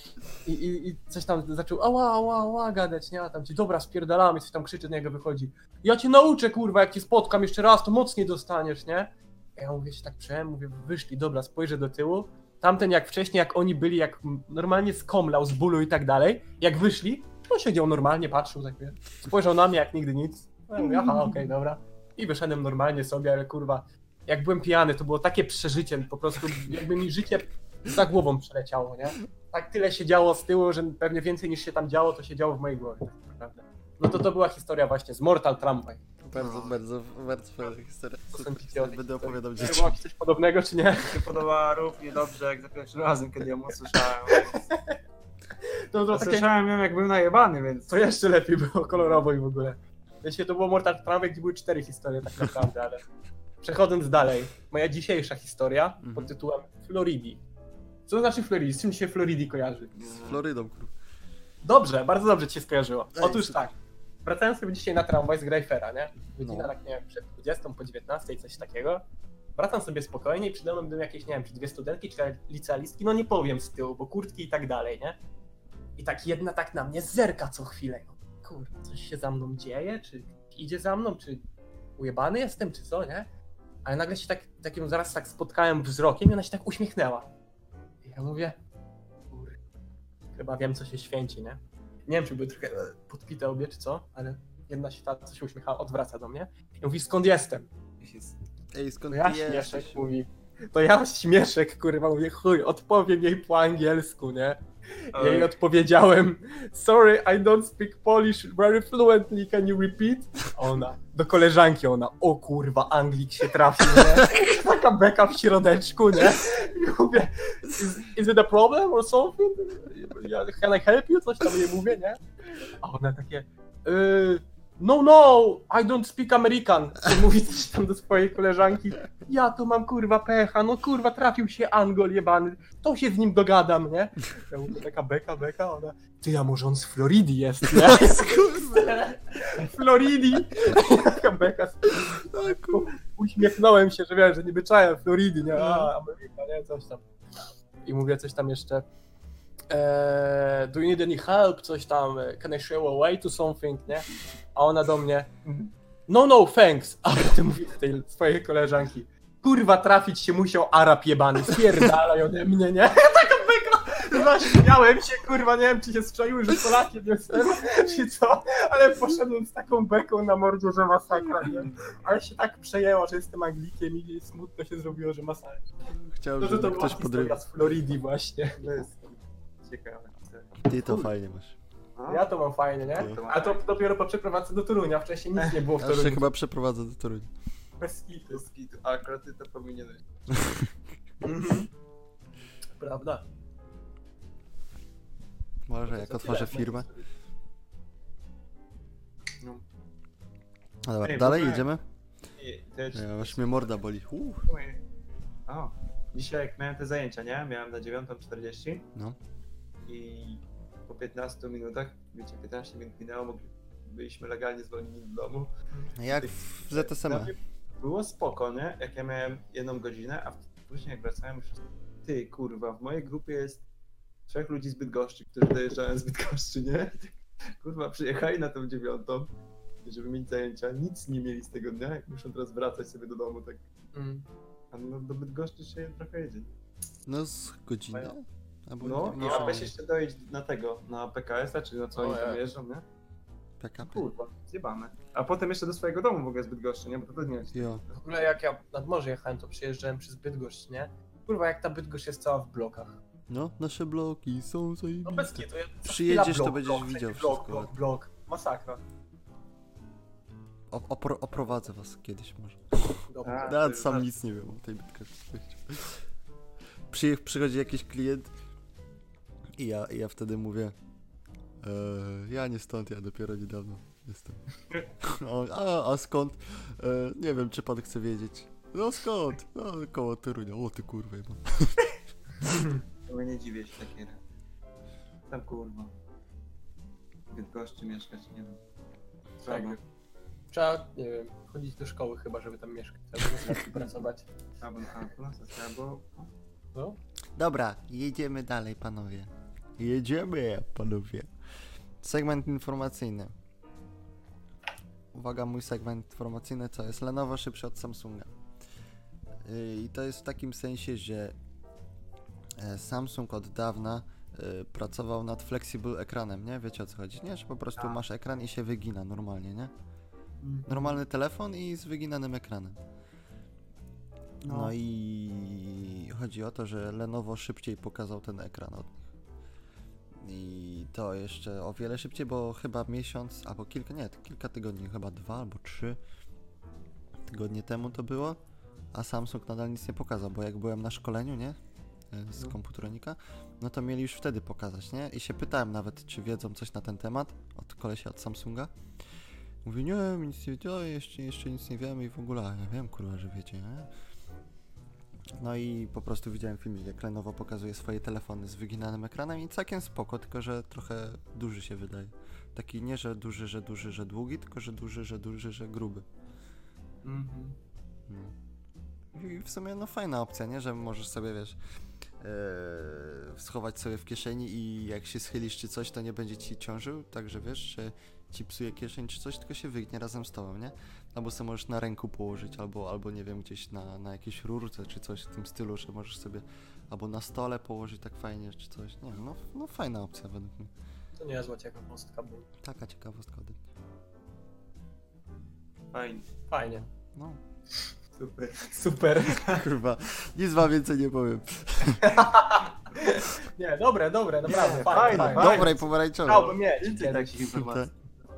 I coś tam zaczął ała gadać, nie? A tam ci, dobra, spierdalamy, coś tam krzyczy, do niego wychodzi. Ja cię nauczę, kurwa, jak cię spotkam jeszcze raz, to mocniej dostaniesz, nie? Ja mówię, się tak przejąłem, mówię, wyszli, dobra, spojrzę do tyłu. Tamten jak wcześniej, jak oni byli, jak normalnie skomlał z bólu i tak dalej, jak wyszli, to siedział normalnie, patrzył, tak wiesz, spojrzał na mnie jak nigdy nic. Ja mówię, aha, okej, dobra. I wyszedłem normalnie sobie, ale kurwa, jak byłem pijany, to było takie przeżycie, po prostu jakby mi życie za głową przeleciało, nie? Tak tyle się działo z tyłu, że pewnie więcej niż się tam działo, to się działo w mojej głowie, tak naprawdę. No to była historia właśnie z Mortal Tramway. Bardzo fajna historia. Będę opowiadał Czy dzieciom. było coś podobnego, czy nie? Mi się podobała równie dobrze jak za pierwszym razem, kiedy ją usłyszałem. No to takie, Słyszałem ją jak był najebany, więc... to jeszcze lepiej było kolorowo i w ogóle. Wiecie, to było Mortal Tramway, gdzie były 4 historie tak naprawdę, ale... Przechodząc dalej, moja dzisiejsza historia pod tytułem Floridi. Co znaczy Floridi? Z czym się Floridi kojarzy? Z Florydą, kurwa. Dobrze, bardzo dobrze ci się skojarzyło. Ej, Otóż super. tak, wracając sobie dzisiaj na tramwaj z Greyfera, nie? Godzina No. tak, nie wiem, przed 20 po 19, coś takiego. Wracam sobie spokojnie i przede mną były jakieś, nie wiem, czy 2 studentki, czy licealistki, no nie powiem z tyłu, bo kurtki i tak dalej, nie? I tak jedna tak na mnie zerka co chwilę. Kurwa, coś się za mną dzieje? Czy idzie za mną? Czy ujebany jestem, czy co, nie? Ale nagle się takim zaraz tak spotkałem wzrokiem i ona się tak uśmiechnęła. I ja mówię, kurwa, chyba wiem, co się święci, nie? Nie wiem, czy były trochę podpite obie, czy co, ale jedna się ta, co się uśmiecha, odwraca do mnie i mówi, skąd jestem? Ej, skąd To ja ty śmieszek, jesteś? mówi. To ja śmieszek, kurwa, mówię, chuj, odpowiem jej po angielsku, nie? Ja jej odpowiedziałem, sorry, I don't speak Polish very fluently, can you repeat? Ona, do koleżanki ona, o kurwa, Anglik się trafił, nie? Taka beka w środeczku, nie? I mówię, is it a problem or something? Can I help you? Coś tam jej mówię, nie? A ona takie, no, I don't speak American. I mówi coś tam do swojej koleżanki. Ja tu mam kurwa pecha, no kurwa trafił się Angol jebany, to się z nim dogadam, nie? Ja mówię, taka beka, ona, ty, a może on z Floridy jest, nie? Floridi! Taka beka. Uśmiechnąłem się, że wiesz, że niby czaję Floridy, nie? A, Ameryka, nie? Coś tam. i mówię coś tam jeszcze do you need any help, coś tam, can I show a way to something, nie? A ona do mnie, no thanks, a potem mówi do tej swojej koleżanki, kurwa trafić się musiał Arab jebany, spierdalaj ode mnie, nie? Ja taka byka, zaśmiałem się, kurwa, nie wiem czy się strzeliły, że Polakiem jestem, czy co, ale poszedłem z taką beką na mordzie, że masakra, nie? Ale się tak przejęło, że jestem Anglikiem i smutno się zrobiło, że masakra. Chciałem, No to żeby była ktoś historia podrywał. z Floridii właśnie. To jest ciekawe. Ty to fajnie masz. No. Ja to mam fajnie, nie? A to dopiero po przeprowadzce do Torunia, wcześniej nic nie było w Ja się Toruniu. chyba przeprowadzę do Torunia. Bez kitu. Bez kitu. A akurat ty to powinieneś. Prawda? Może jak otworzę firmę. No. No dobra, Ej, dalej w ogóle- jedziemy? I Aż mnie morda boli. O, dzisiaj jak miałem te zajęcia, nie? Miałem na 9:40 No. i po 15 minutach, wiecie, 15 minut minęło, byliśmy legalnie zwolnieni do domu. Jak w Dla ZSM. mnie było spoko, nie? Jak ja miałem 1 godzinę, a później jak wracałem już... Ty, kurwa, w mojej grupie jest 3 ludzi z Bydgoszczy, którzy dojeżdżają z Bydgoszczy, nie? Kurwa, przyjechali na tą 9, żeby mieć zajęcia, nic nie mieli z tego dnia, jak muszą teraz wracać sobie do domu, tak. A no, do Bydgoszczy się trochę jedzie. No z godziny? Albo No, nie, i muszą weź jeszcze dojeść na tego, na PKS-a, czy na co oni tam jeżdżą, nie? PKP. Kurwa, zjebane. A potem jeszcze do swojego domu w ogóle z Bydgoszczy, nie? Bo to nie jest. Jo. W ogóle jak ja nad morze jechałem, to przyjeżdżałem przez Bydgoszcz, nie? Kurwa, jak ta Bydgoszcz jest cała w blokach. No, nasze bloki są No zajebiste. bez kitu. Przyjedziesz, to będziesz widział blok, wszystko. blok. Masakra. Oprowadzę was kiedyś może. Dobrze. A, Nawet ty- sam nic nie wiem o tej Bydgoszczy. Przychodzi jakiś klient i ja wtedy mówię ja nie stąd, ja dopiero niedawno jestem. A skąd? Nie wiem, czy pan chce wiedzieć. No skąd? No koło Torunia. O ty kurwa. No. To nie dziwię się takie. Tam kurwa. W Bydgoszczy mieszkać, nie wiem. Trzeba. Trzeba, nie wiem, chodzić do szkoły chyba, żeby tam mieszkać, albo pracować. Albo No? Dobra, jedziemy dalej, panowie. Jedziemy, panowie. Segment informacyjny. Uwaga, mój segment informacyjny co jest? Lenovo szybszy od Samsunga. I to jest w takim sensie, że Samsung od dawna pracował nad flexible ekranem, nie? Wiecie o co chodzi, nie? Że po prostu Tak. masz ekran i się wygina normalnie, nie? Normalny telefon i z wyginanym ekranem. No i chodzi o to, że Lenovo szybciej pokazał ten ekran od nich. I to jeszcze o wiele szybciej, bo chyba miesiąc, albo kilka tygodni, chyba 2 albo 3 tygodnie temu to było, a Samsung nadal nic nie pokazał, bo jak byłem na szkoleniu, nie? Z Komputronika, no to mieli już wtedy pokazać, nie? I się pytałem nawet, czy wiedzą coś na ten temat od kolesia od Samsunga. Mówi, nie, nic nie wiedziałem, jeszcze nic nie wiemy i w ogóle, ja wiem, kurwa, że wiecie, nie? No i po prostu widziałem filmik, jak Lenovo pokazuje swoje telefony z wyginanym ekranem i całkiem spoko, tylko że trochę duży się wydaje. Taki nie, że duży, że długi, tylko że duży, że gruby. No. I w sumie no fajna opcja, nie? Że możesz sobie, wiesz, schować sobie w kieszeni i jak się schylisz czy coś, to nie będzie ci ciążył, także wiesz, że ci psuje kieszeń czy coś, tylko się wygnie razem z tobą, nie? Albo sobie możesz na ręku położyć, albo nie wiem, gdzieś na jakiejś rurce czy coś w tym stylu, że możesz sobie albo na stole położyć tak fajnie czy coś, nie wiem, no fajna opcja według mnie. To niezła ciekawostka była. Taka ciekawostka ode mnie. fajnie. Fajnie. No, Super. Super. kurwa, nic wam więcej nie powiem. Nie, dobre, naprawdę, fajne, fajne. Dobra i pomarańczowe. Chciałbym mieć Więcej kiedyś. takich informacji.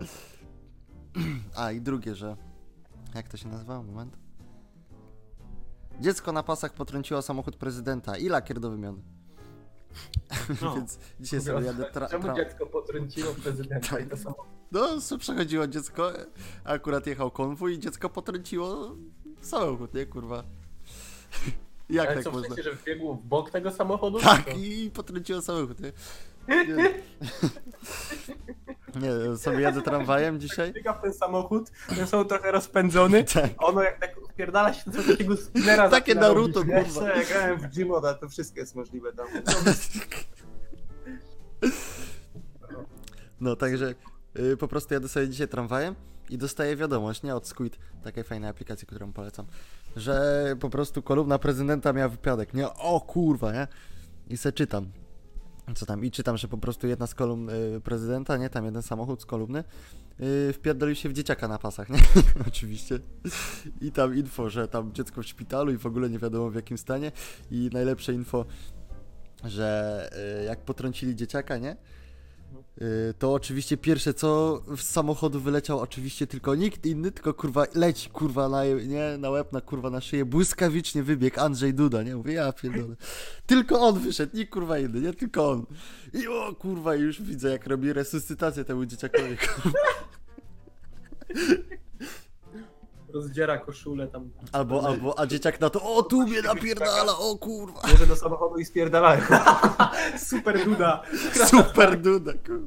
A i drugie, że... Jak to się nazywa? Moment. Dziecko na pasach potrąciło samochód prezydenta i lakier do wymiany. No. Więc dzisiaj sobie jadę Czemu dziecko potrąciło prezydenta i to samo? No, co przechodziło dziecko, akurat jechał konwój i dziecko potrąciło samochód, nie kurwa. Jak Ale tak co, w można? sensie, że wbiegło w bok tego samochodu? Tak, To- i potrąciło samochód, nie? Nie. Nie, sobie jadę tramwajem dzisiaj. Biega w ten samochód, ten samochód trochę rozpędzony, Tak. a ono jak tak wpierdala się do takiego spinnera. Takie zaczyna Naruto, robić, nie? kurwa. Ja grałem w Gmoda, to wszystko jest możliwe tam. No, także po prostu jadę sobie dzisiaj tramwajem i dostaję wiadomość, nie, od Squid, takiej fajnej aplikacji, którą polecam, że po prostu kolumna prezydenta miała wypadek, nie, o kurwa, nie, i se czytam, co tam, i czytam, że po prostu jedna z kolumn prezydenta, nie, tam jeden samochód z kolumny, wpierdolił się w dzieciaka na pasach, nie, oczywiście, i tam info, że tam dziecko w szpitalu i w ogóle nie wiadomo w jakim stanie, i najlepsze info, że jak potrącili dzieciaka, nie, to oczywiście pierwsze co z samochodu wyleciał oczywiście tylko nikt inny, tylko kurwa leci kurwa na łeb, na szyję, błyskawicznie wybiegł Andrzej Duda, nie? Mówię, ja pierdolę. Tylko on wyszedł, nikt kurwa inny, nie? Tylko on. I o kurwa już widzę jak robi resuscytację temu dzieciakowi. Rozdziera koszulę tam. A dzieciak na to, o tu mnie napierdala, o kurwa. Bierze do samochodu i spierdalają. Super Duda. Super Duda, kurwa.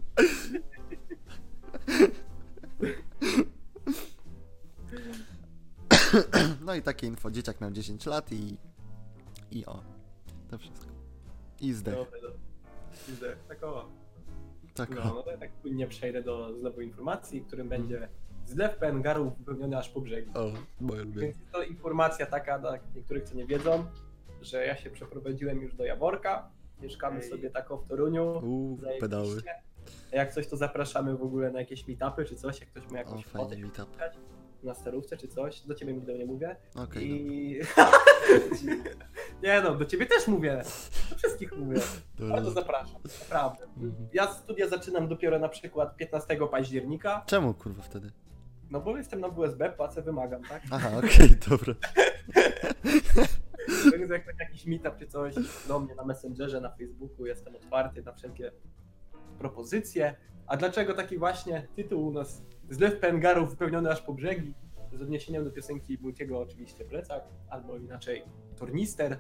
No i takie info, dzieciak miał 10 lat i o, to wszystko. I zdech. Widzę, tak o. Tak No, o. no to ja tak płynnie przejdę do zlewu informacji, którym będzie zlew PNG-ów wypełniony aż po brzegi. O, moje ulubione. Więc to informacja taka dla niektórych, co nie wiedzą, że ja się przeprowadziłem już do Jaworka, mieszkamy sobie tak w Toruniu. Zajebiście. Pedały. Jak coś, to zapraszamy w ogóle na jakieś meetupy czy coś, jak ktoś ma O, jakąś fajnie ochotę meetup. na starówce czy coś. Do ciebie nigdy nie mówię. Okej, I... Nie no, do ciebie też mówię. Do wszystkich mówię. dobra. Bardzo zapraszam, naprawdę. Mhm. Ja studia zaczynam dopiero na przykład 15 października, Czemu kurwa wtedy? no bo jestem na WSB, płacę, wymagam, tak? Aha, okej, dobra. Więc jak tak jakiś meetup czy coś do mnie na Messengerze, na Facebooku, jestem otwarty na wszelkie propozycje. A dlaczego taki właśnie tytuł u nas Zlew PNG-ów wypełniony aż po brzegi? Z odniesieniem do piosenki Multiego oczywiście Plecak, albo inaczej Tornister.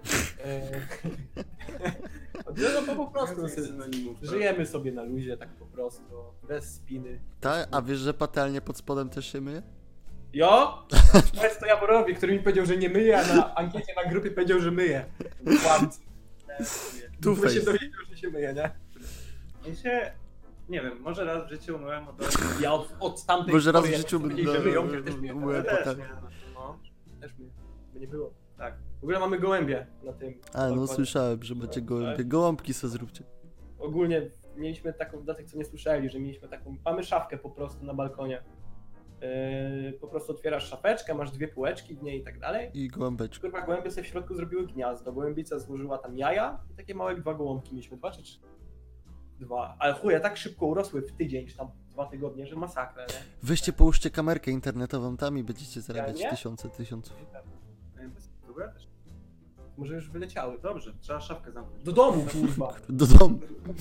No po prostu żyjemy sobie na luzie, tak po prostu, bez spiny. Tak, a wiesz, że patelnie pod spodem też się myje? Jo? To jest to Jaborowi, który mi powiedział, że nie myje, a na ankiecie na grupie powiedział, że myje. Kłamcy. Two Bo face. się dowiedział, że się myje, nie? Ja się, nie wiem, może raz w życiu umyłem od razu. Ja od tamtej Może raz w pory, życiu jak powiedzieli, że myją, ja też myję. myłem Ja też, patelnię. nie, no. Też myję, by nie było. Tak. W ogóle mamy gołębie na tym. A, no balkonie. słyszałem, że macie gołębie. Gołąbki se zróbcie. Ogólnie mieliśmy taką, dla tych co nie słyszeli, że mieliśmy taką, mamy szafkę po prostu na balkonie. Po prostu otwierasz szafeczkę, masz dwie półeczki w niej i tak dalej. I gołąbeczki. Kurwa, gołębie sobie w środku zrobiły gniazdo. Gołębica złożyła tam jaja i takie małe dwa gołąbki mieliśmy. 2 czy 3? 2. Ale chuje, tak szybko urosły w tydzień, czy tam 2 tygodnie, że masakra, nie? Weźcie, połóżcie kamerkę internetową tam i będziecie zarabiać nie? tysiąców. Dobra, też. Może już wyleciały. Dobrze, trzeba szafkę zamknąć. Do domu, kurwa. Do domu.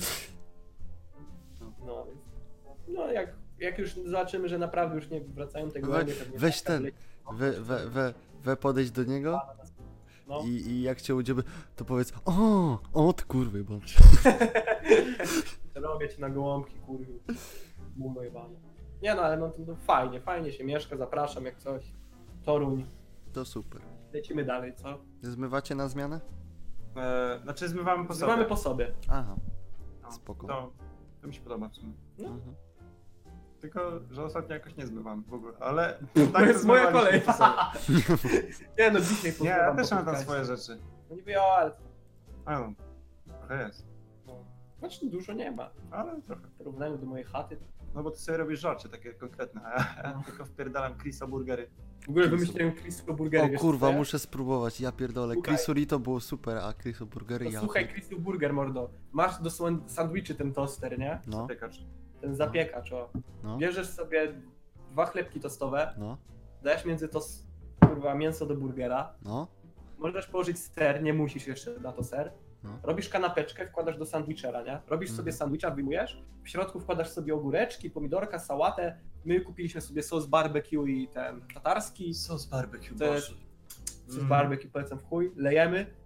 No, więc- no jak już zobaczymy, że naprawdę już nie wracają te gołębie, pewnie weź taka ten, wleci. We podejść do niego No. i jak cię udzieby, to powiedz o ty kurwy, bądź. Robię ci na gołąbki, kurwa. Mumo jebane. Nie no, ale no to fajnie się mieszka, zapraszam jak coś. Toruń. To super. Lecimy dalej, co? Zmywacie na zmianę? Znaczy zmywamy po sobie. Pozywamy po sobie. Aha, No, spoko. To mi się podoba w sumie. Mhm. Tylko, że ostatnio jakoś nie zmywam w ogóle, ale... To jest moja kolej. zmywaliśmy po sobie. Nie no, dzisiaj Nie, ja pozywam też po mam tam podcaście. swoje rzeczy. No niby ale A no, trochę jest. no. Znaczy dużo nie ma. Ale trochę. W porównaniu do mojej chaty. No bo ty sobie robisz żarcie takie konkretne, a ja tylko wpierdalam Chrisa burgery. W ogóle wymyśliłem Cristo Burgery. O wiesz kurwa, co to muszę spróbować, ja pierdolę. Słuchaj. Crisurito było super, a Criso burgery jest? ja. To słuchaj, Cristo Burger, mordo. Masz do sandwiczy ten toster, nie? No, Zapiekacz. Ten zapiekacz, o. no, Bierzesz sobie 2 chlebki tostowe, no, dajesz między to kurwa mięso do burgera. no, Możesz położyć ser, nie musisz jeszcze na to ser. No. Robisz kanapeczkę, wkładasz do sandwichera, nie? Robisz sobie sandwicha, wyjmujesz, w środku wkładasz sobie ogóreczki, pomidorka, sałatę. My kupiliśmy sobie sos barbecue i ten tatarski. Sos barbecue, To jest sos barbecue, polecam w chuj. Lejemy,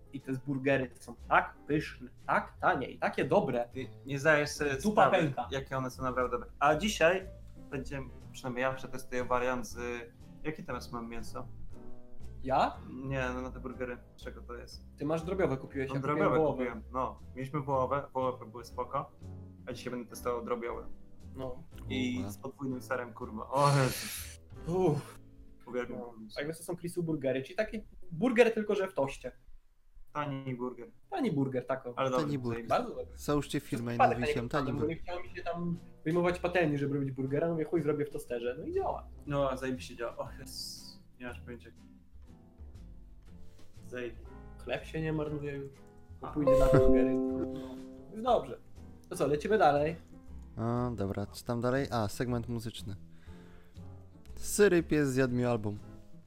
i te burgery są tak pyszne, tak tanie i takie dobre. Ty nie zdajesz sobie Dupa sprawy, pęka. jakie one są naprawdę dobre. A dzisiaj będziemy, przynajmniej ja przetestuję wariant z... Jakie teraz mam mięso? Ja? Nie, no na te burgery. Czego to jest? Ty masz drobiowe kupiłeś, No ja drobiowe wołowe. kupiłem. No, mieliśmy wołowe były spoko. A dzisiaj będę testował drobiowe. No. I Kurwa. z podwójnym serem, kurwa. O Jezu. Uff. Uwielbiam. No. Jakby to są Chrisu burgery, czyli taki burger tylko, że w toście. Tani burger. Tani burger, tako. Ale Tani dobry. burger. zajebisty. Bardzo dobry. Załóżcie firmę i Przypadek mówicie na tani niego, bo nie chciało mi się tam wyjmować patelni, żeby robić burgera, no mówię, chuj, zrobię w tosterze, no i działa. No, zajebiście działa. O Jezu. Nie masz pojęcia. Zajebiście. Chleb się nie marnuje już, bo pójdzie na burgery. No, jest dobrze. To co, lecimy dalej. A, dobra, co tam dalej? A, segment muzyczny. Syry pies zjadł mi album.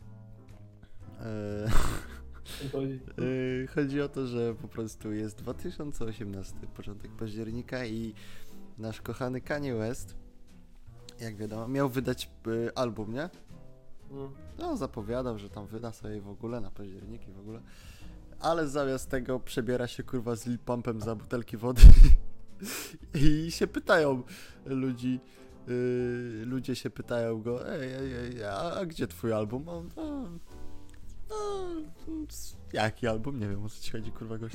O czym chodzi? Chodzi o to, że po prostu jest 2018, początek października i nasz kochany Kanye West, jak wiadomo, miał wydać album, nie? No. No, zapowiadał, że tam wyda sobie w ogóle na październik i w ogóle. Ale zamiast tego przebiera się kurwa z Lil Pumpem za butelki wody i się pytają ludzie się pytają go, ej, a gdzie twój album? A on, jaki album? Nie wiem, o co ci chodzi, kurwa gościu.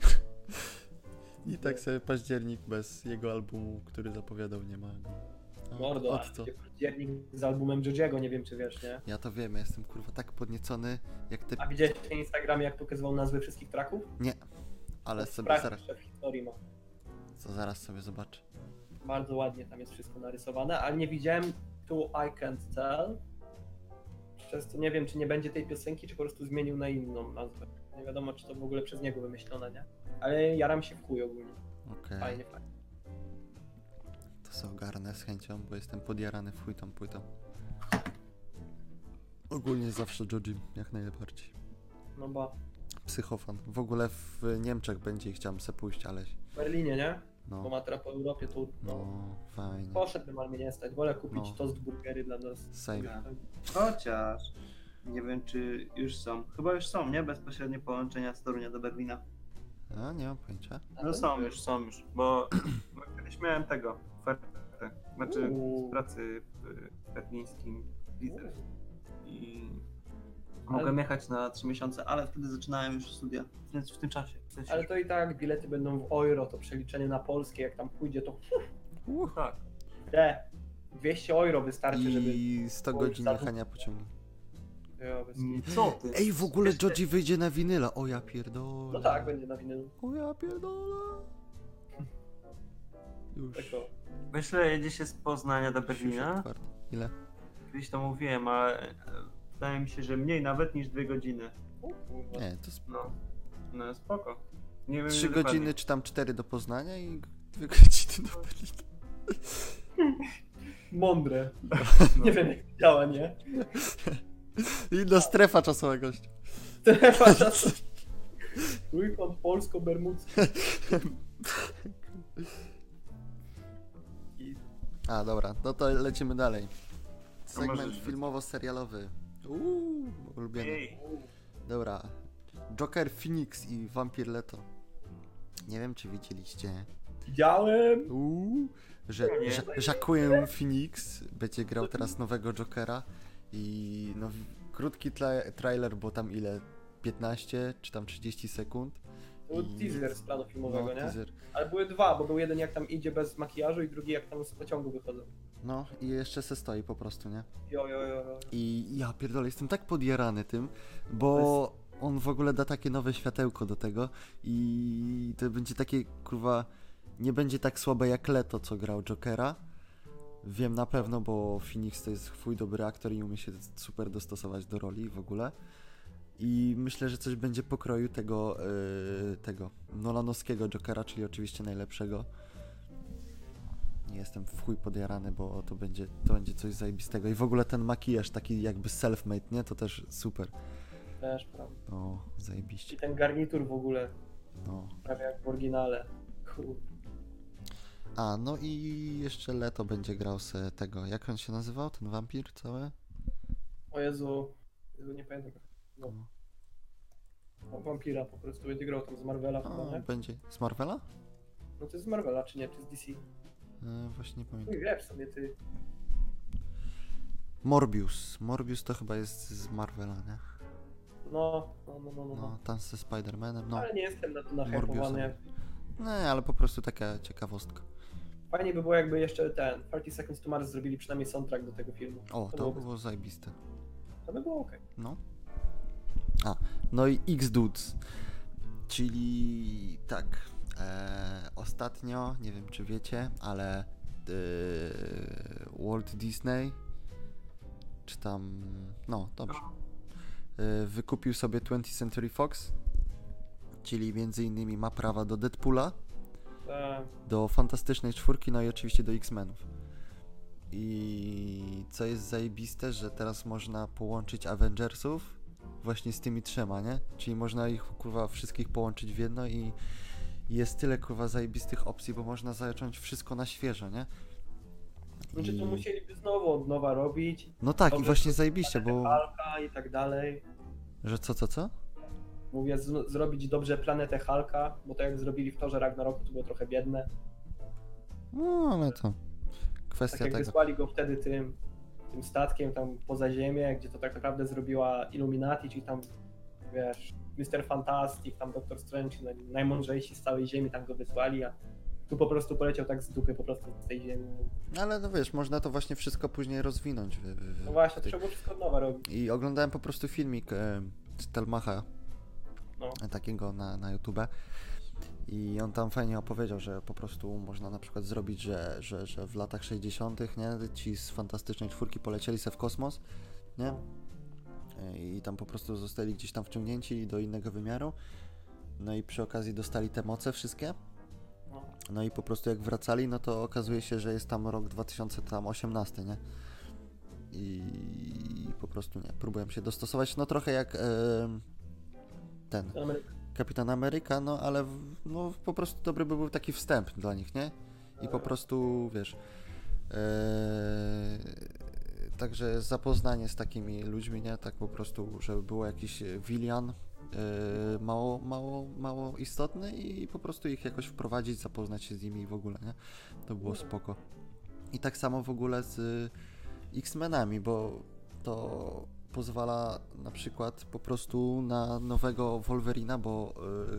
I tak sobie październik bez jego albumu, który zapowiadał, nie ma. No, Mordo, od co? październik z albumem Jojiego, nie wiem czy wiesz, nie? Ja to wiem, ja jestem kurwa tak podniecony, jak te... A widziałeś na Instagramie, jak pokazywał nazwy wszystkich tracków? Nie, ale sobie Sprawdź, zaraz, że w historii ma. zaraz sobie zobaczę. Bardzo ładnie tam jest wszystko narysowane, ale nie widziałem tu I Can't Tell. Przez to nie wiem, czy nie będzie tej piosenki, czy po prostu zmienił na inną nazwę. Nie wiadomo, czy to w ogóle przez niego wymyślone, nie? Ale jaram się w chuj ogólnie. Okej, Fajnie. to sobie ogarnę z chęcią, bo jestem podjarany w chuj tą płytą. Ogólnie zawsze Joji, jak najbardziej. No bo Psychofan. W ogóle w Niemczech będzie i chciałem se pójść, ale... w Berlinie, nie? Bo No, ma teraz po Europie tu. no, fajnie. Poszedłbym, ale mnie nie stać. Wolę kupić No. toast burgery dla nas. Same. Chociaż nie wiem, czy już są. Chyba już są, nie? Bezpośrednie połączenia z Torunia do Berlina. A, nie mam pojęcia. No są już. Bo kiedyś miałem tego, ofertę. Znaczy z pracy w berlińskim Lidl. I mogłem jechać na 3 miesiące, ale wtedy zaczynałem już studia. Więc w tym czasie. W sensie Ale to i tak bilety będą w euro, to przeliczenie na polskie, jak tam pójdzie, to tak. 200 euro wystarczy, żeby... I 100 godzin jechania pociągiem. Ja, bez... Co ty? Ej, w ogóle Joji wyjdzie na winyla. O ja pierdolę. No tak, będzie na winylu. O ja pierdolę. Już. Tak o. Myślę, jedzie się z Poznania do Berlina. Ile? Kiedyś to mówiłem, ale wydaje mi się, że mniej nawet niż 2 godziny. O kurwa. Nie, to No spoko. Nie wiem 3 ile godziny, dokładnie. czy tam 4 do Poznania i 2 godziny do Berlina. Mądre. No. Nie wiem jak to działa, nie? Inna strefa czasowa, gość. Strefa czasu. Trójkąt polsko-bermudzki. A, dobra, no to lecimy dalej. Segment możesz być. filmowo-serialowy. Ulubiony. Ej, Dobra. Joker Phoenix i Vampir Leto. Nie wiem, czy widzieliście. Widziałem. Że Nie. Joaquin Phoenix będzie grał teraz nowego Jokera i no, krótki trailer, bo tam ile? 15 czy tam 30 sekund. Był teaser z planu filmowego, nie? Teaser. Ale były dwa, bo był jeden jak tam idzie bez makijażu i drugi jak tam z pociągu wychodzą. No i jeszcze se stoi po prostu, nie? Jo. I ja pierdolę, jestem tak podjarany tym, bo on w ogóle da takie nowe światełko do tego i to będzie takie, kurwa, nie będzie tak słabe jak Leto, co grał Jokera. Wiem na pewno, bo Phoenix to jest chuj dobry aktor i umie się super dostosować do roli w ogóle. I myślę, że coś będzie pokroju tego nolanowskiego Jokera, czyli oczywiście najlepszego. Nie jestem w chuj podjarany, bo to będzie coś zajebistego. I w ogóle ten makijaż taki jakby self-made, nie? To też super. Też, prawda. No, I zajebiście. ten garnitur w ogóle, No. prawie jak w oryginale. A, no i jeszcze Leto będzie grał se tego, jak on się nazywał, ten wampir cały? O Jezu, nie pamiętam. No. Wampira po prostu będzie grał tam z Marvela chyba, O, nie? będzie z Marvela? No to jest z Marvela, czy nie? Czy z DC? Właśnie nie pamiętam. Nie wiesz sobie ty. Morbius. Morbius to chyba jest z Marvela, nie? No. No, tam ze Spider-Manem, no. Ale nie jestem na to Morbiusa. nahypowany. Nie, ale po prostu taka ciekawostka. Fajnie by było, jakby jeszcze ten 30 Seconds to Mars zrobili przynajmniej soundtrack do tego filmu. O, to byłoby- było zajebiste. To by było okej. No. No i X-Dudes. Czyli tak. Ostatnio, nie wiem czy wiecie, ale Walt Disney, czy tam, no dobrze, wykupił sobie 20th Century Fox, czyli między innymi ma prawa do Deadpoola, do Fantastycznej Czwórki, no i oczywiście do X-Menów. I co jest zajebiste, że teraz można połączyć Avengersów właśnie z tymi trzema, nie? Czyli można ich kurwa wszystkich połączyć w jedno i jest tyle kurwa zajebistych opcji, bo można zacząć wszystko na świeżo, nie? Znaczy to musieliby znowu od nowa robić. No tak, i Dobrze, właśnie zajebiście, bo... Hulka i tak dalej. Że co? Mówię, zrobić dobrze planetę Hulka, bo to jak zrobili w Torze Ragnaroku, to było trochę biedne. No, ale to... Tak Kwestia jak tego. wysłali go wtedy tym statkiem tam poza ziemię, gdzie to tak naprawdę zrobiła Illuminati, czyli tam, wiesz, Mr. Fantastic, tam Doctor Strange, najmądrzejsi z całej ziemi tam go wysłali, a tu po prostu poleciał tak z dupy po prostu z tej ziemi. Ale no wiesz, można to właśnie wszystko później rozwinąć. No właśnie, to trzeba było wszystko od nowa robić. I oglądałem po prostu filmik z Telmacha, No. takiego na YouTube. I on tam fajnie opowiedział, że po prostu można na przykład zrobić, że w latach 60., nie, ci z Fantastycznej Czwórki polecieli se w kosmos, nie? I tam po prostu zostali gdzieś tam wciągnięci do innego wymiaru. No i przy okazji dostali te moce wszystkie. No i po prostu jak wracali, no to okazuje się, że jest tam rok 2018, nie? I po prostu nie, próbuję się dostosować, no trochę jak ten Kapitan Ameryka, no ale no po prostu dobry by był taki wstęp dla nich, nie? I po prostu, wiesz, także zapoznanie z takimi ludźmi, nie? Tak po prostu, żeby było jakiś Willian mało istotny i po prostu ich jakoś wprowadzić, zapoznać się z nimi i w ogóle, nie? To było spoko. I tak samo w ogóle z X-Menami, bo to pozwala na przykład po prostu na nowego Wolverina, bo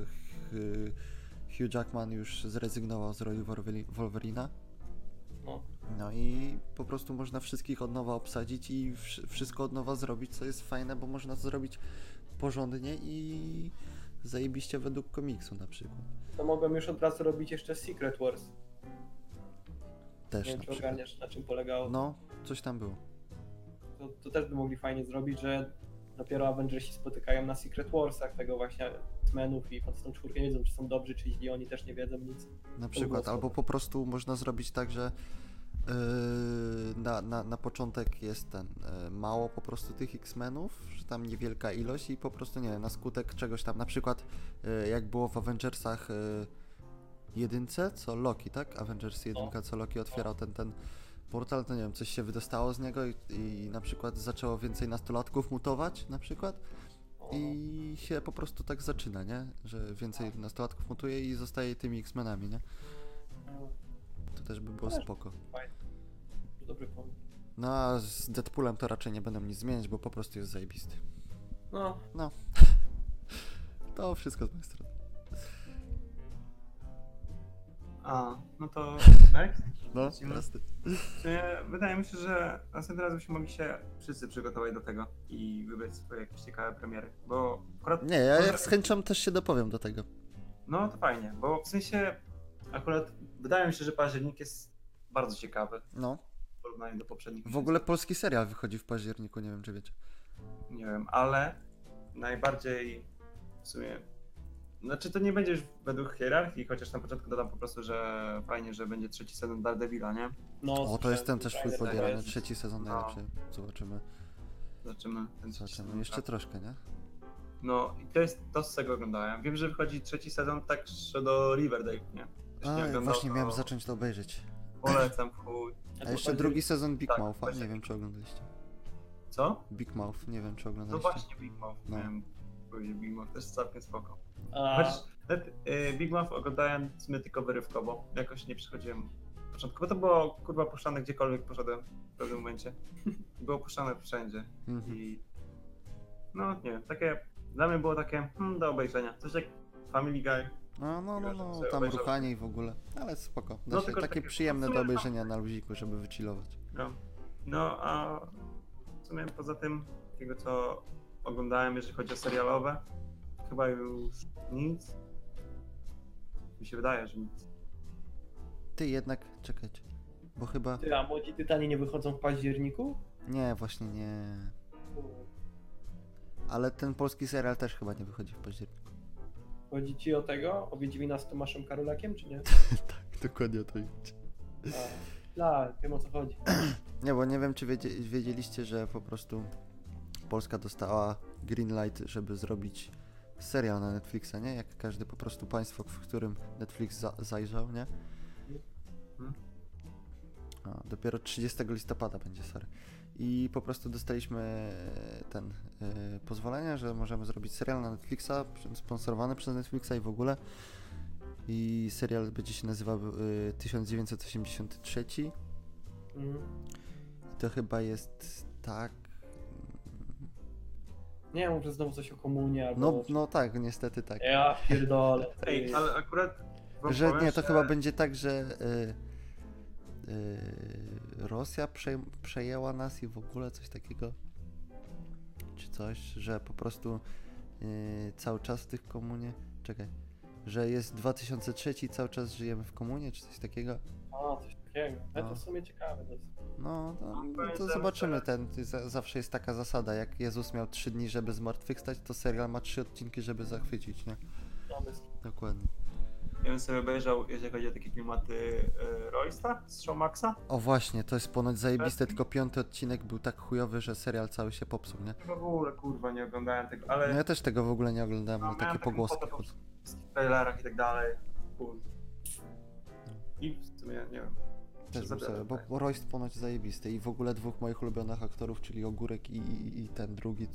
Hugh Jackman już zrezygnował z roli Wolverina. No i po prostu można wszystkich od nowa obsadzić i wszystko od nowa zrobić, co jest fajne, bo można to zrobić porządnie i zajebiście według komiksu na przykład. To mogłem już od razu robić jeszcze Secret Wars. Też Nie wiem, czy ogarniasz, na czym polegało. No, coś tam było. To też by mogli fajnie zrobić, że dopiero Avengersi spotykają na Secret Warsach tego właśnie X-Menów i Fantastyczną Czwórkę, nie wiedzą, czy są dobrzy, czy źli, oni też nie wiedzą nic. Na przykład, albo po prostu można zrobić tak, że na początek jest mało po prostu tych X-Menów, że tam niewielka ilość i po prostu, nie wiem, na skutek czegoś tam, na przykład jak było w Avengersach jedynce, co Loki, tak? Avengers 1, co Loki otwierał ten portal, to nie wiem, coś się wydostało z niego i na przykład zaczęło więcej nastolatków mutować na przykład i się po prostu tak zaczyna, nie? Że więcej nastolatków mutuje i zostaje tymi X-Menami, nie? To też by było spoko. Fajnie. Dobry pomysł. No a z Deadpoolem to raczej nie będę nic zmieniać, bo po prostu jest zajebisty. No. To wszystko z mojej strony. No to next. No, Lecimy. jasne. W sumie wydaje mi się, że następnym razem byśmy mogli się wszyscy przygotować do tego i wybrać swoje jakieś ciekawe premiery, bo akurat... Nie, ja z chęcią też się dopowiem do tego. No to fajnie, bo w sensie akurat wydaje mi się, że październik jest bardzo ciekawy No. w porównaniu do poprzednich. W ogóle polski serial wychodzi w październiku, nie wiem czy wiecie. Nie wiem, ale najbardziej w sumie... Znaczy to nie będzie już według hierarchii, chociaż na początku dodam po prostu, że fajnie, że będzie trzeci sezon Daredevila, nie? O, to jest ten też twój fajne, podjarany, jest. trzeci sezon najlepszy. Zobaczymy. Zobaczymy. Ten trzeci Zobaczymy. sezon, Jeszcze tak. troszkę, nie? No i to jest to, z czego oglądałem. Wiem, że wychodzi trzeci sezon także do Riverdale, nie? Ktoś nie oglądał, Właśnie miałem to zacząć to obejrzeć. Polecam w chuj. A jeszcze drugi sezon Big Tak, Mouth'a, właśnie. nie wiem czy oglądaliście. Co? Big Mouth, nie wiem czy No oglądaliście. właśnie Big Mouth. No. Miałem powiedzieć, Big Mouth też całkiem spoko. A, Chociaż nawet, Big Mouth oglądałem w sumie tylko wyrywkowo. Jakoś nie przychodziłem w początku, bo to było kurwa puszczane gdziekolwiek poszedłem w pewnym momencie. Było puszczane wszędzie. Mhm. I no nie wiem, takie dla mnie było takie do obejrzenia. Coś jak Family Guy. No, sobie tam obejrzał. ruchanie i w ogóle, ale spoko. No, Da się, tylko takie takie- przyjemne w do sumie obejrzenia na luziku, żeby wychillować. No a w sumie poza tym, takiego co oglądałem, jeżeli chodzi o serialowe, chyba już nic. Mi się wydaje, że nic. Ty jednak, czekajcie, bo chyba... ty, a Młodzi Tytani nie wychodzą w październiku? Nie, właśnie nie. Ale ten polski serial też chyba nie wychodzi w październiku. Chodzi ci o tego? O Wiedźmina z Tomaszem Karolakiem, czy nie? Tak, dokładnie o to idzie. Wiem o co chodzi. Nie, bo nie wiem, czy wiedzieliście, że po prostu Polska dostała green light, żeby zrobić serial na Netflixa, nie? Jak każde po prostu państwo, w którym Netflix zajrzał, nie? Dopiero 30 listopada będzie, sorry. I po prostu dostaliśmy ten pozwolenie, że możemy zrobić serial na Netflixa, sponsorowany przez Netflixa i w ogóle. I serial będzie się nazywał 1983. Mhm. I to chyba jest tak... Nie wiem, że znowu coś o komunie albo... No tak, niestety tak. Ja pierdolę. Ej, ale akurat wam Że powiem, nie, to chyba będzie tak, że Rosja przejęła nas i w ogóle coś takiego, czy coś, że po prostu cały czas w tych komunie, czekaj, że jest 2003 i cały czas żyjemy w komunie, czy coś takiego. A, coś takiego. No. To w sumie ciekawe dosyć. No to Powiem, zobaczymy, że- zawsze jest taka zasada, jak Jezus miał 3 dni, żeby zmartwychwstać, to serial ma 3 odcinki, żeby zachwycić, nie? No, bez... Dokładnie. Ja bym sobie obejrzał, jeżeli chodzi o takie klimaty Roysta z Showmaxa. O właśnie, to jest ponoć zajebiste, tylko 5 odcinek był tak chujowy, że serial cały się popsuł, nie? Chyba w ogóle kurwa nie oglądałem tego, No ale ja też tego w ogóle nie oglądałem, ale takie miałem taką pogłoski fotę po chodzą. wszystkich trailerach i tak dalej. Cool. I w sumie nie wiem. Też bym zabiorę, sobie, bo tak. Royst ponoć zajebisty i w ogóle dwóch moich ulubionych aktorów, czyli Ogórek i ten drugi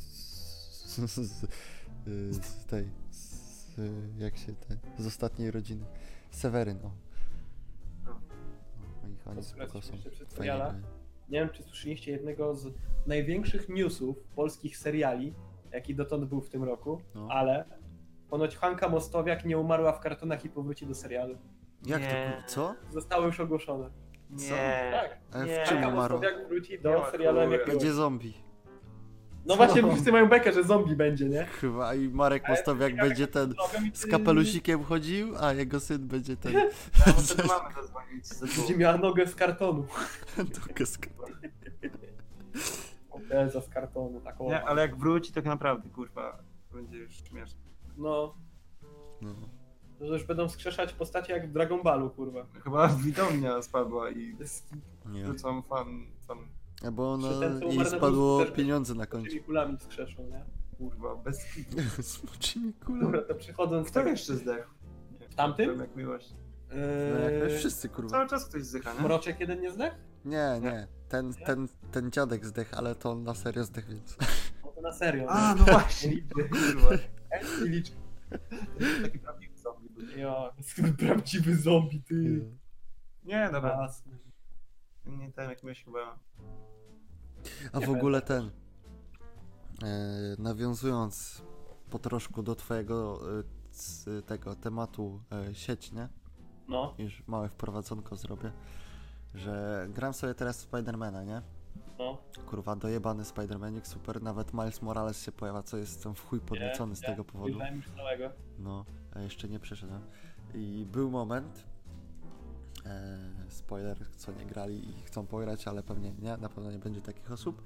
z tej, jak się ten, z ostatniej rodziny, Seweryn, o. No. No i oni spoko są, Jeszcze przed fajnie seriala. grają. Nie wiem, czy słyszeliście jednego z największych newsów polskich seriali, jaki dotąd był w tym roku, No. ale ponoć Hanka Mostowiak nie umarła w kartonach i powróci do serialu. Jak to, Nie. co? Zostało już ogłoszone. Nie. Tak. Ale Nie. w czym Hanka umarła? Mostowiak wróci Nie do ma serialu chuja. jak Będzie zombie. No właśnie, wszyscy mają bekę, że zombie będzie, nie? Chyba i Marek Ale Mostowiak ciekawe, będzie ten Robią i z kapelusikiem chodził, a jego syn będzie ten Ja wtedy mamy zadzwonić z Będzie miała nogę z kartonu. Teza z kartonu, taką. Nie, ale jak wróci, tak naprawdę, kurwa, to będzie już śmieszne. No, No. to już będą skrzeszać postacie jak w Dragon Ballu, kurwa. Chyba widownia spadła i Nie. wrócą fan, Bo Czy ten, co jej umarł na spadło wózku, też pieniądze na tymi koncie. kulami skrzeszą, nie? kurwa, bez kitu. Smoczymi kulami. Dobra, to przychodząc Kto jeszcze zdechł? Nie, W tamtym? wiem, jak miłość. No jak wszyscy kurwa. Cały czas ktoś zdycha, nie? Mroczek jeden nie zdechł? Nie. Ten dziadek zdech, ale to on na serio zdech, więc. No to na serio. A, nie? no właśnie, kurwa. Nie liczę. Taki prawdziwy zombie był. Ja, prawdziwy zombie, ty. Nie, dobra. Jasne. Nie ten, jak myśl chyba. A w ogóle ten. Nawiązując po troszku do twojego tego tematu sieć, nie? No, Już małe wprowadzonko zrobię. Że gram sobie teraz Spidermana, nie? no. Kurwa, dojebany Spidermanik, super. Nawet Miles Morales się pojawia, co jestem w chuj podniecony z tego powodu. Wyjrzałem już całego. No, a jeszcze nie przeszedłem. I był moment, spoiler, co nie grali i chcą pograć, ale pewnie nie, na pewno nie będzie takich osób,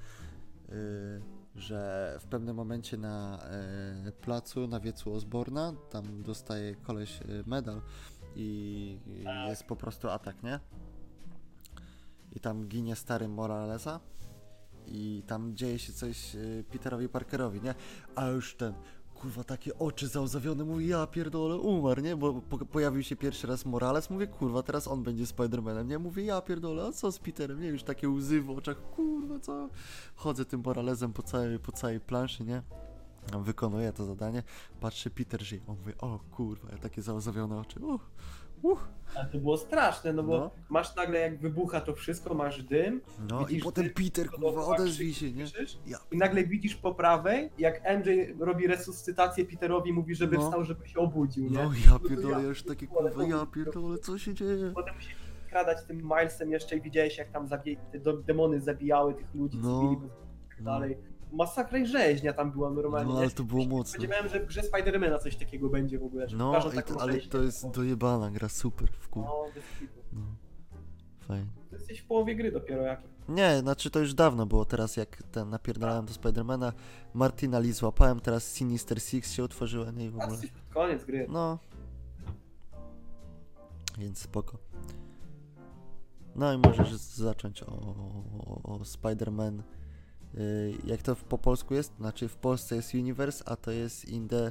że w pewnym momencie na placu, na wiecu Osborna, tam dostaje koleś medal i jest po prostu atak, nie? I tam ginie stary Moralesa i tam dzieje się coś Peterowi Parkerowi, nie? A już ten, kurwa, takie oczy załzawione, mówi, ja pierdolę, umarł, nie? Bo pojawił się pierwszy raz Morales, mówię, kurwa, teraz on będzie Spider-Manem, nie? Mówię, ja pierdolę, a co z Peterem, nie? Już takie łzy w oczach, kurwa, co? Chodzę tym Moralesem po całej planszy, nie? Wykonuję to zadanie, patrzę, Peter żyje. On mówi, o kurwa, ja takie założone oczy. Ale to było straszne, no bo No. masz nagle jak wybucha to wszystko, masz dym. No i widzisz potem dym, Peter, kurwa, dookoła odezwij się, nie? krzyczysz Ja. I nagle widzisz po prawej, jak MJ robi resuscytację Peterowi, mówi, żeby No. wstał, żeby się obudził, nie? No ja pierdolę, ja już takie kurwa, ja pierdolę, co się dzieje? Potem musieli skradać tym Milesem jeszcze i widziałeś, jak tam te demony zabijały tych ludzi, No. cywili i tak dalej. Masakra i rzeźnia tam była normalnie. No nie? ale to było Nie mocne. spodziewałem, że w grze Spidermana coś takiego będzie w ogóle, że No, pokażą i taką to, ale rzeźnię. to jest dojebana gra, super, w kur... No, bez kitu. No, fajnie. To jesteś w połowie gry dopiero jak. Nie, znaczy to już dawno było, teraz jak ten napierdalałem do Spidermana, Martina Lee złapałem, teraz Sinister Six się utworzyła, no i w A ogóle. jesteś pod koniec gry. No. Więc spoko. No i możesz zacząć o Spider-Man. Jak to po polsku jest? Znaczy w Polsce jest Universe, a to jest in the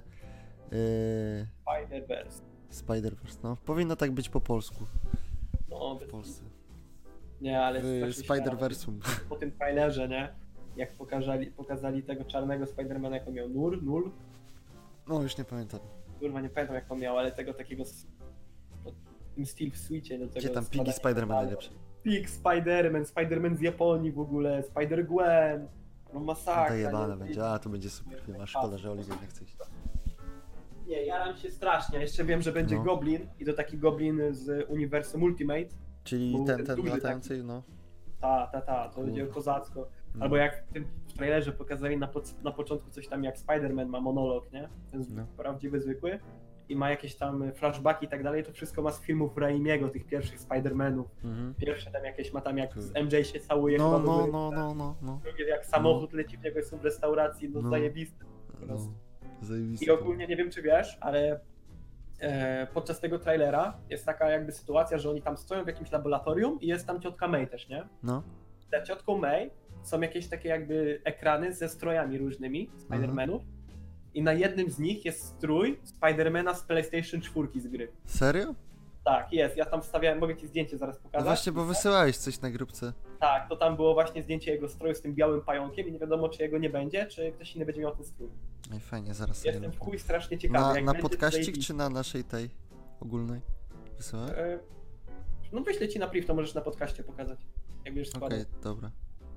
Spider-Verse. Spider-Verse. No, powinno tak być po polsku No, w bez Polsce. Nie, ale W strasznie Spider-Versum. śmiałem. Po tym trailerze, nie? Jak pokazali tego czarnego Spidermana, jak on miał nul. No już nie pamiętam. Kurwa, nie pamiętam jak on miał, ale tego takiego tym styl w suicie do tego. Gdzie tam składania Piggy Spider-Man metalu. najlepszy? Pig Spider-Man z Japonii w ogóle, Spider-Gwen. No masakra. Dojebane nie? będzie, a to będzie super film, a szkoda, że Oliver nie chce iść. Nie, jaram się strasznie. Jeszcze wiem, że będzie No. Goblin i to taki Goblin z uniwersum Ultimate. Czyli Był ten duży latający, no. To będzie Kurwa. kozacko. No. Albo jak w tym trailerze pokazali na początku coś tam jak Spider-Man ma monolog, nie? Ten No. prawdziwy, zwykły. I ma jakieś tam flashbacki i tak dalej, to wszystko ma z filmów Raimiego, tych pierwszych Spider-Manów. Mhm. Pierwsze tam jakieś ma tam jak Kurde. z MJ się całuje No, chyba do no, góry. no. Drugie jak samochód leci w niego są w restauracji, no, No. zajebiste. No, zajebiste. I ogólnie nie wiem czy wiesz, ale podczas tego trailera jest taka jakby sytuacja, że oni tam stoją w jakimś laboratorium i jest tam ciotka May też, nie? No, Za ciotką May są jakieś takie jakby ekrany ze strojami różnymi Spider-Manów i na jednym z nich jest strój Spider-Mana z PlayStation 4 z gry. serio? Tak, jest. Ja tam wstawiałem, mogę ci zdjęcie zaraz No pokazać. właśnie, bo wysyłałeś coś na grupce. Tak, to tam było właśnie zdjęcie jego stroju z tym białym pająkiem i nie wiadomo czy jego nie będzie, czy ktoś inny będzie miał ten strój. Ej, fajnie, zaraz sobie Jestem w lubię. chuj strasznie ciekawy. Jak Na będzie, to podcaścik zajebiście. czy na naszej tej ogólnej? Wysyłałeś? No wyślę ci na priv, to możesz na podcaście pokazać. Jak będziesz składał. Okej, dobra.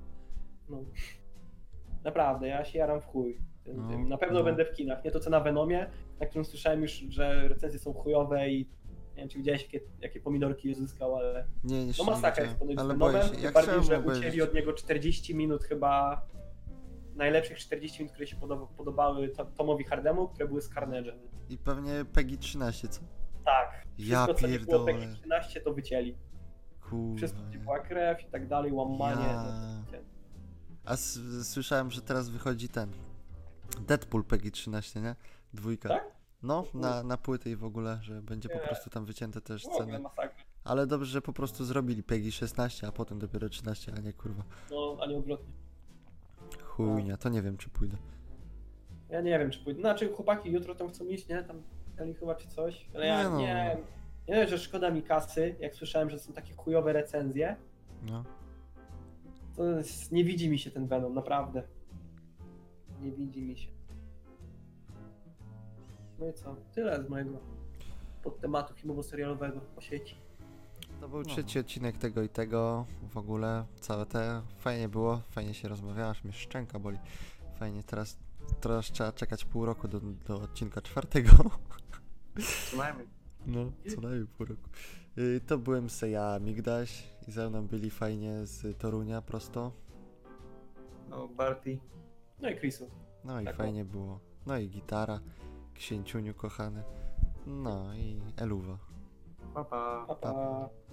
No. Naprawdę, ja się jaram w chuj. No, Na pewno no. będę w kinach. Nie to co na Venomie, na którym słyszałem już, że recenzje są chujowe i nie wiem czy widziałeś jakie pomidorki uzyskał, ale Nie, no jeszcze masakra nie jest ponoć z ale boję Venomem. się. Tym Jak bardziej, że chciałem ucięli obejrzeć. od niego 40 minut chyba najlepszych 40 minut, które się podobały Tomowi Hardemu, które były z Carnage'em. I pewnie Peggy 13, co? Tak. Ja Wszystko co nie było pierdolę. PEGI 13 to wycięli. Kurwa. Wszystko gdzie była krew i tak dalej, łamanie. Ja. No, to A słyszałem, że teraz wychodzi ten Deadpool Peggy 13, nie? Dwójka. Tak? No, na płyty i w ogóle, że będzie po Nie. prostu tam wycięte też w ogóle sceny. masakra. Ale dobrze, że po prostu zrobili Peggy 16, a potem dopiero 13, a nie kurwa. No, a nie odwrotnie. Chujnia, to nie wiem czy pójdę. Ja nie wiem, czy pójdę. Znaczy, chłopaki jutro tam chcą iść, nie? Tam dali chyba czy coś. Ale Nie ja no. nie wiem, że szkoda mi kasy. Jak słyszałem, że są takie chujowe recenzje, No. to nie widzi mi się ten Venom, naprawdę. Nie widzi mi się. No i co? Tyle z mojego podtematu filmowo-serialowego po sieci. To był trzeci odcinek tego i tego. W ogóle całe te. Fajnie było, fajnie się rozmawiało, aż mnie szczęka boli. Fajnie, teraz trzeba czekać pół roku do odcinka 4. Co najmniej. No, co najmniej pół roku. To byłem se ja, Migdaś, i ze mną byli fajnie z Torunia prosto. No, Barty. No i Chrisu. No i Tak, fajnie było. No i gitara, księciuniu kochany. No i Eluwa. Pa, pa. Pa, pa.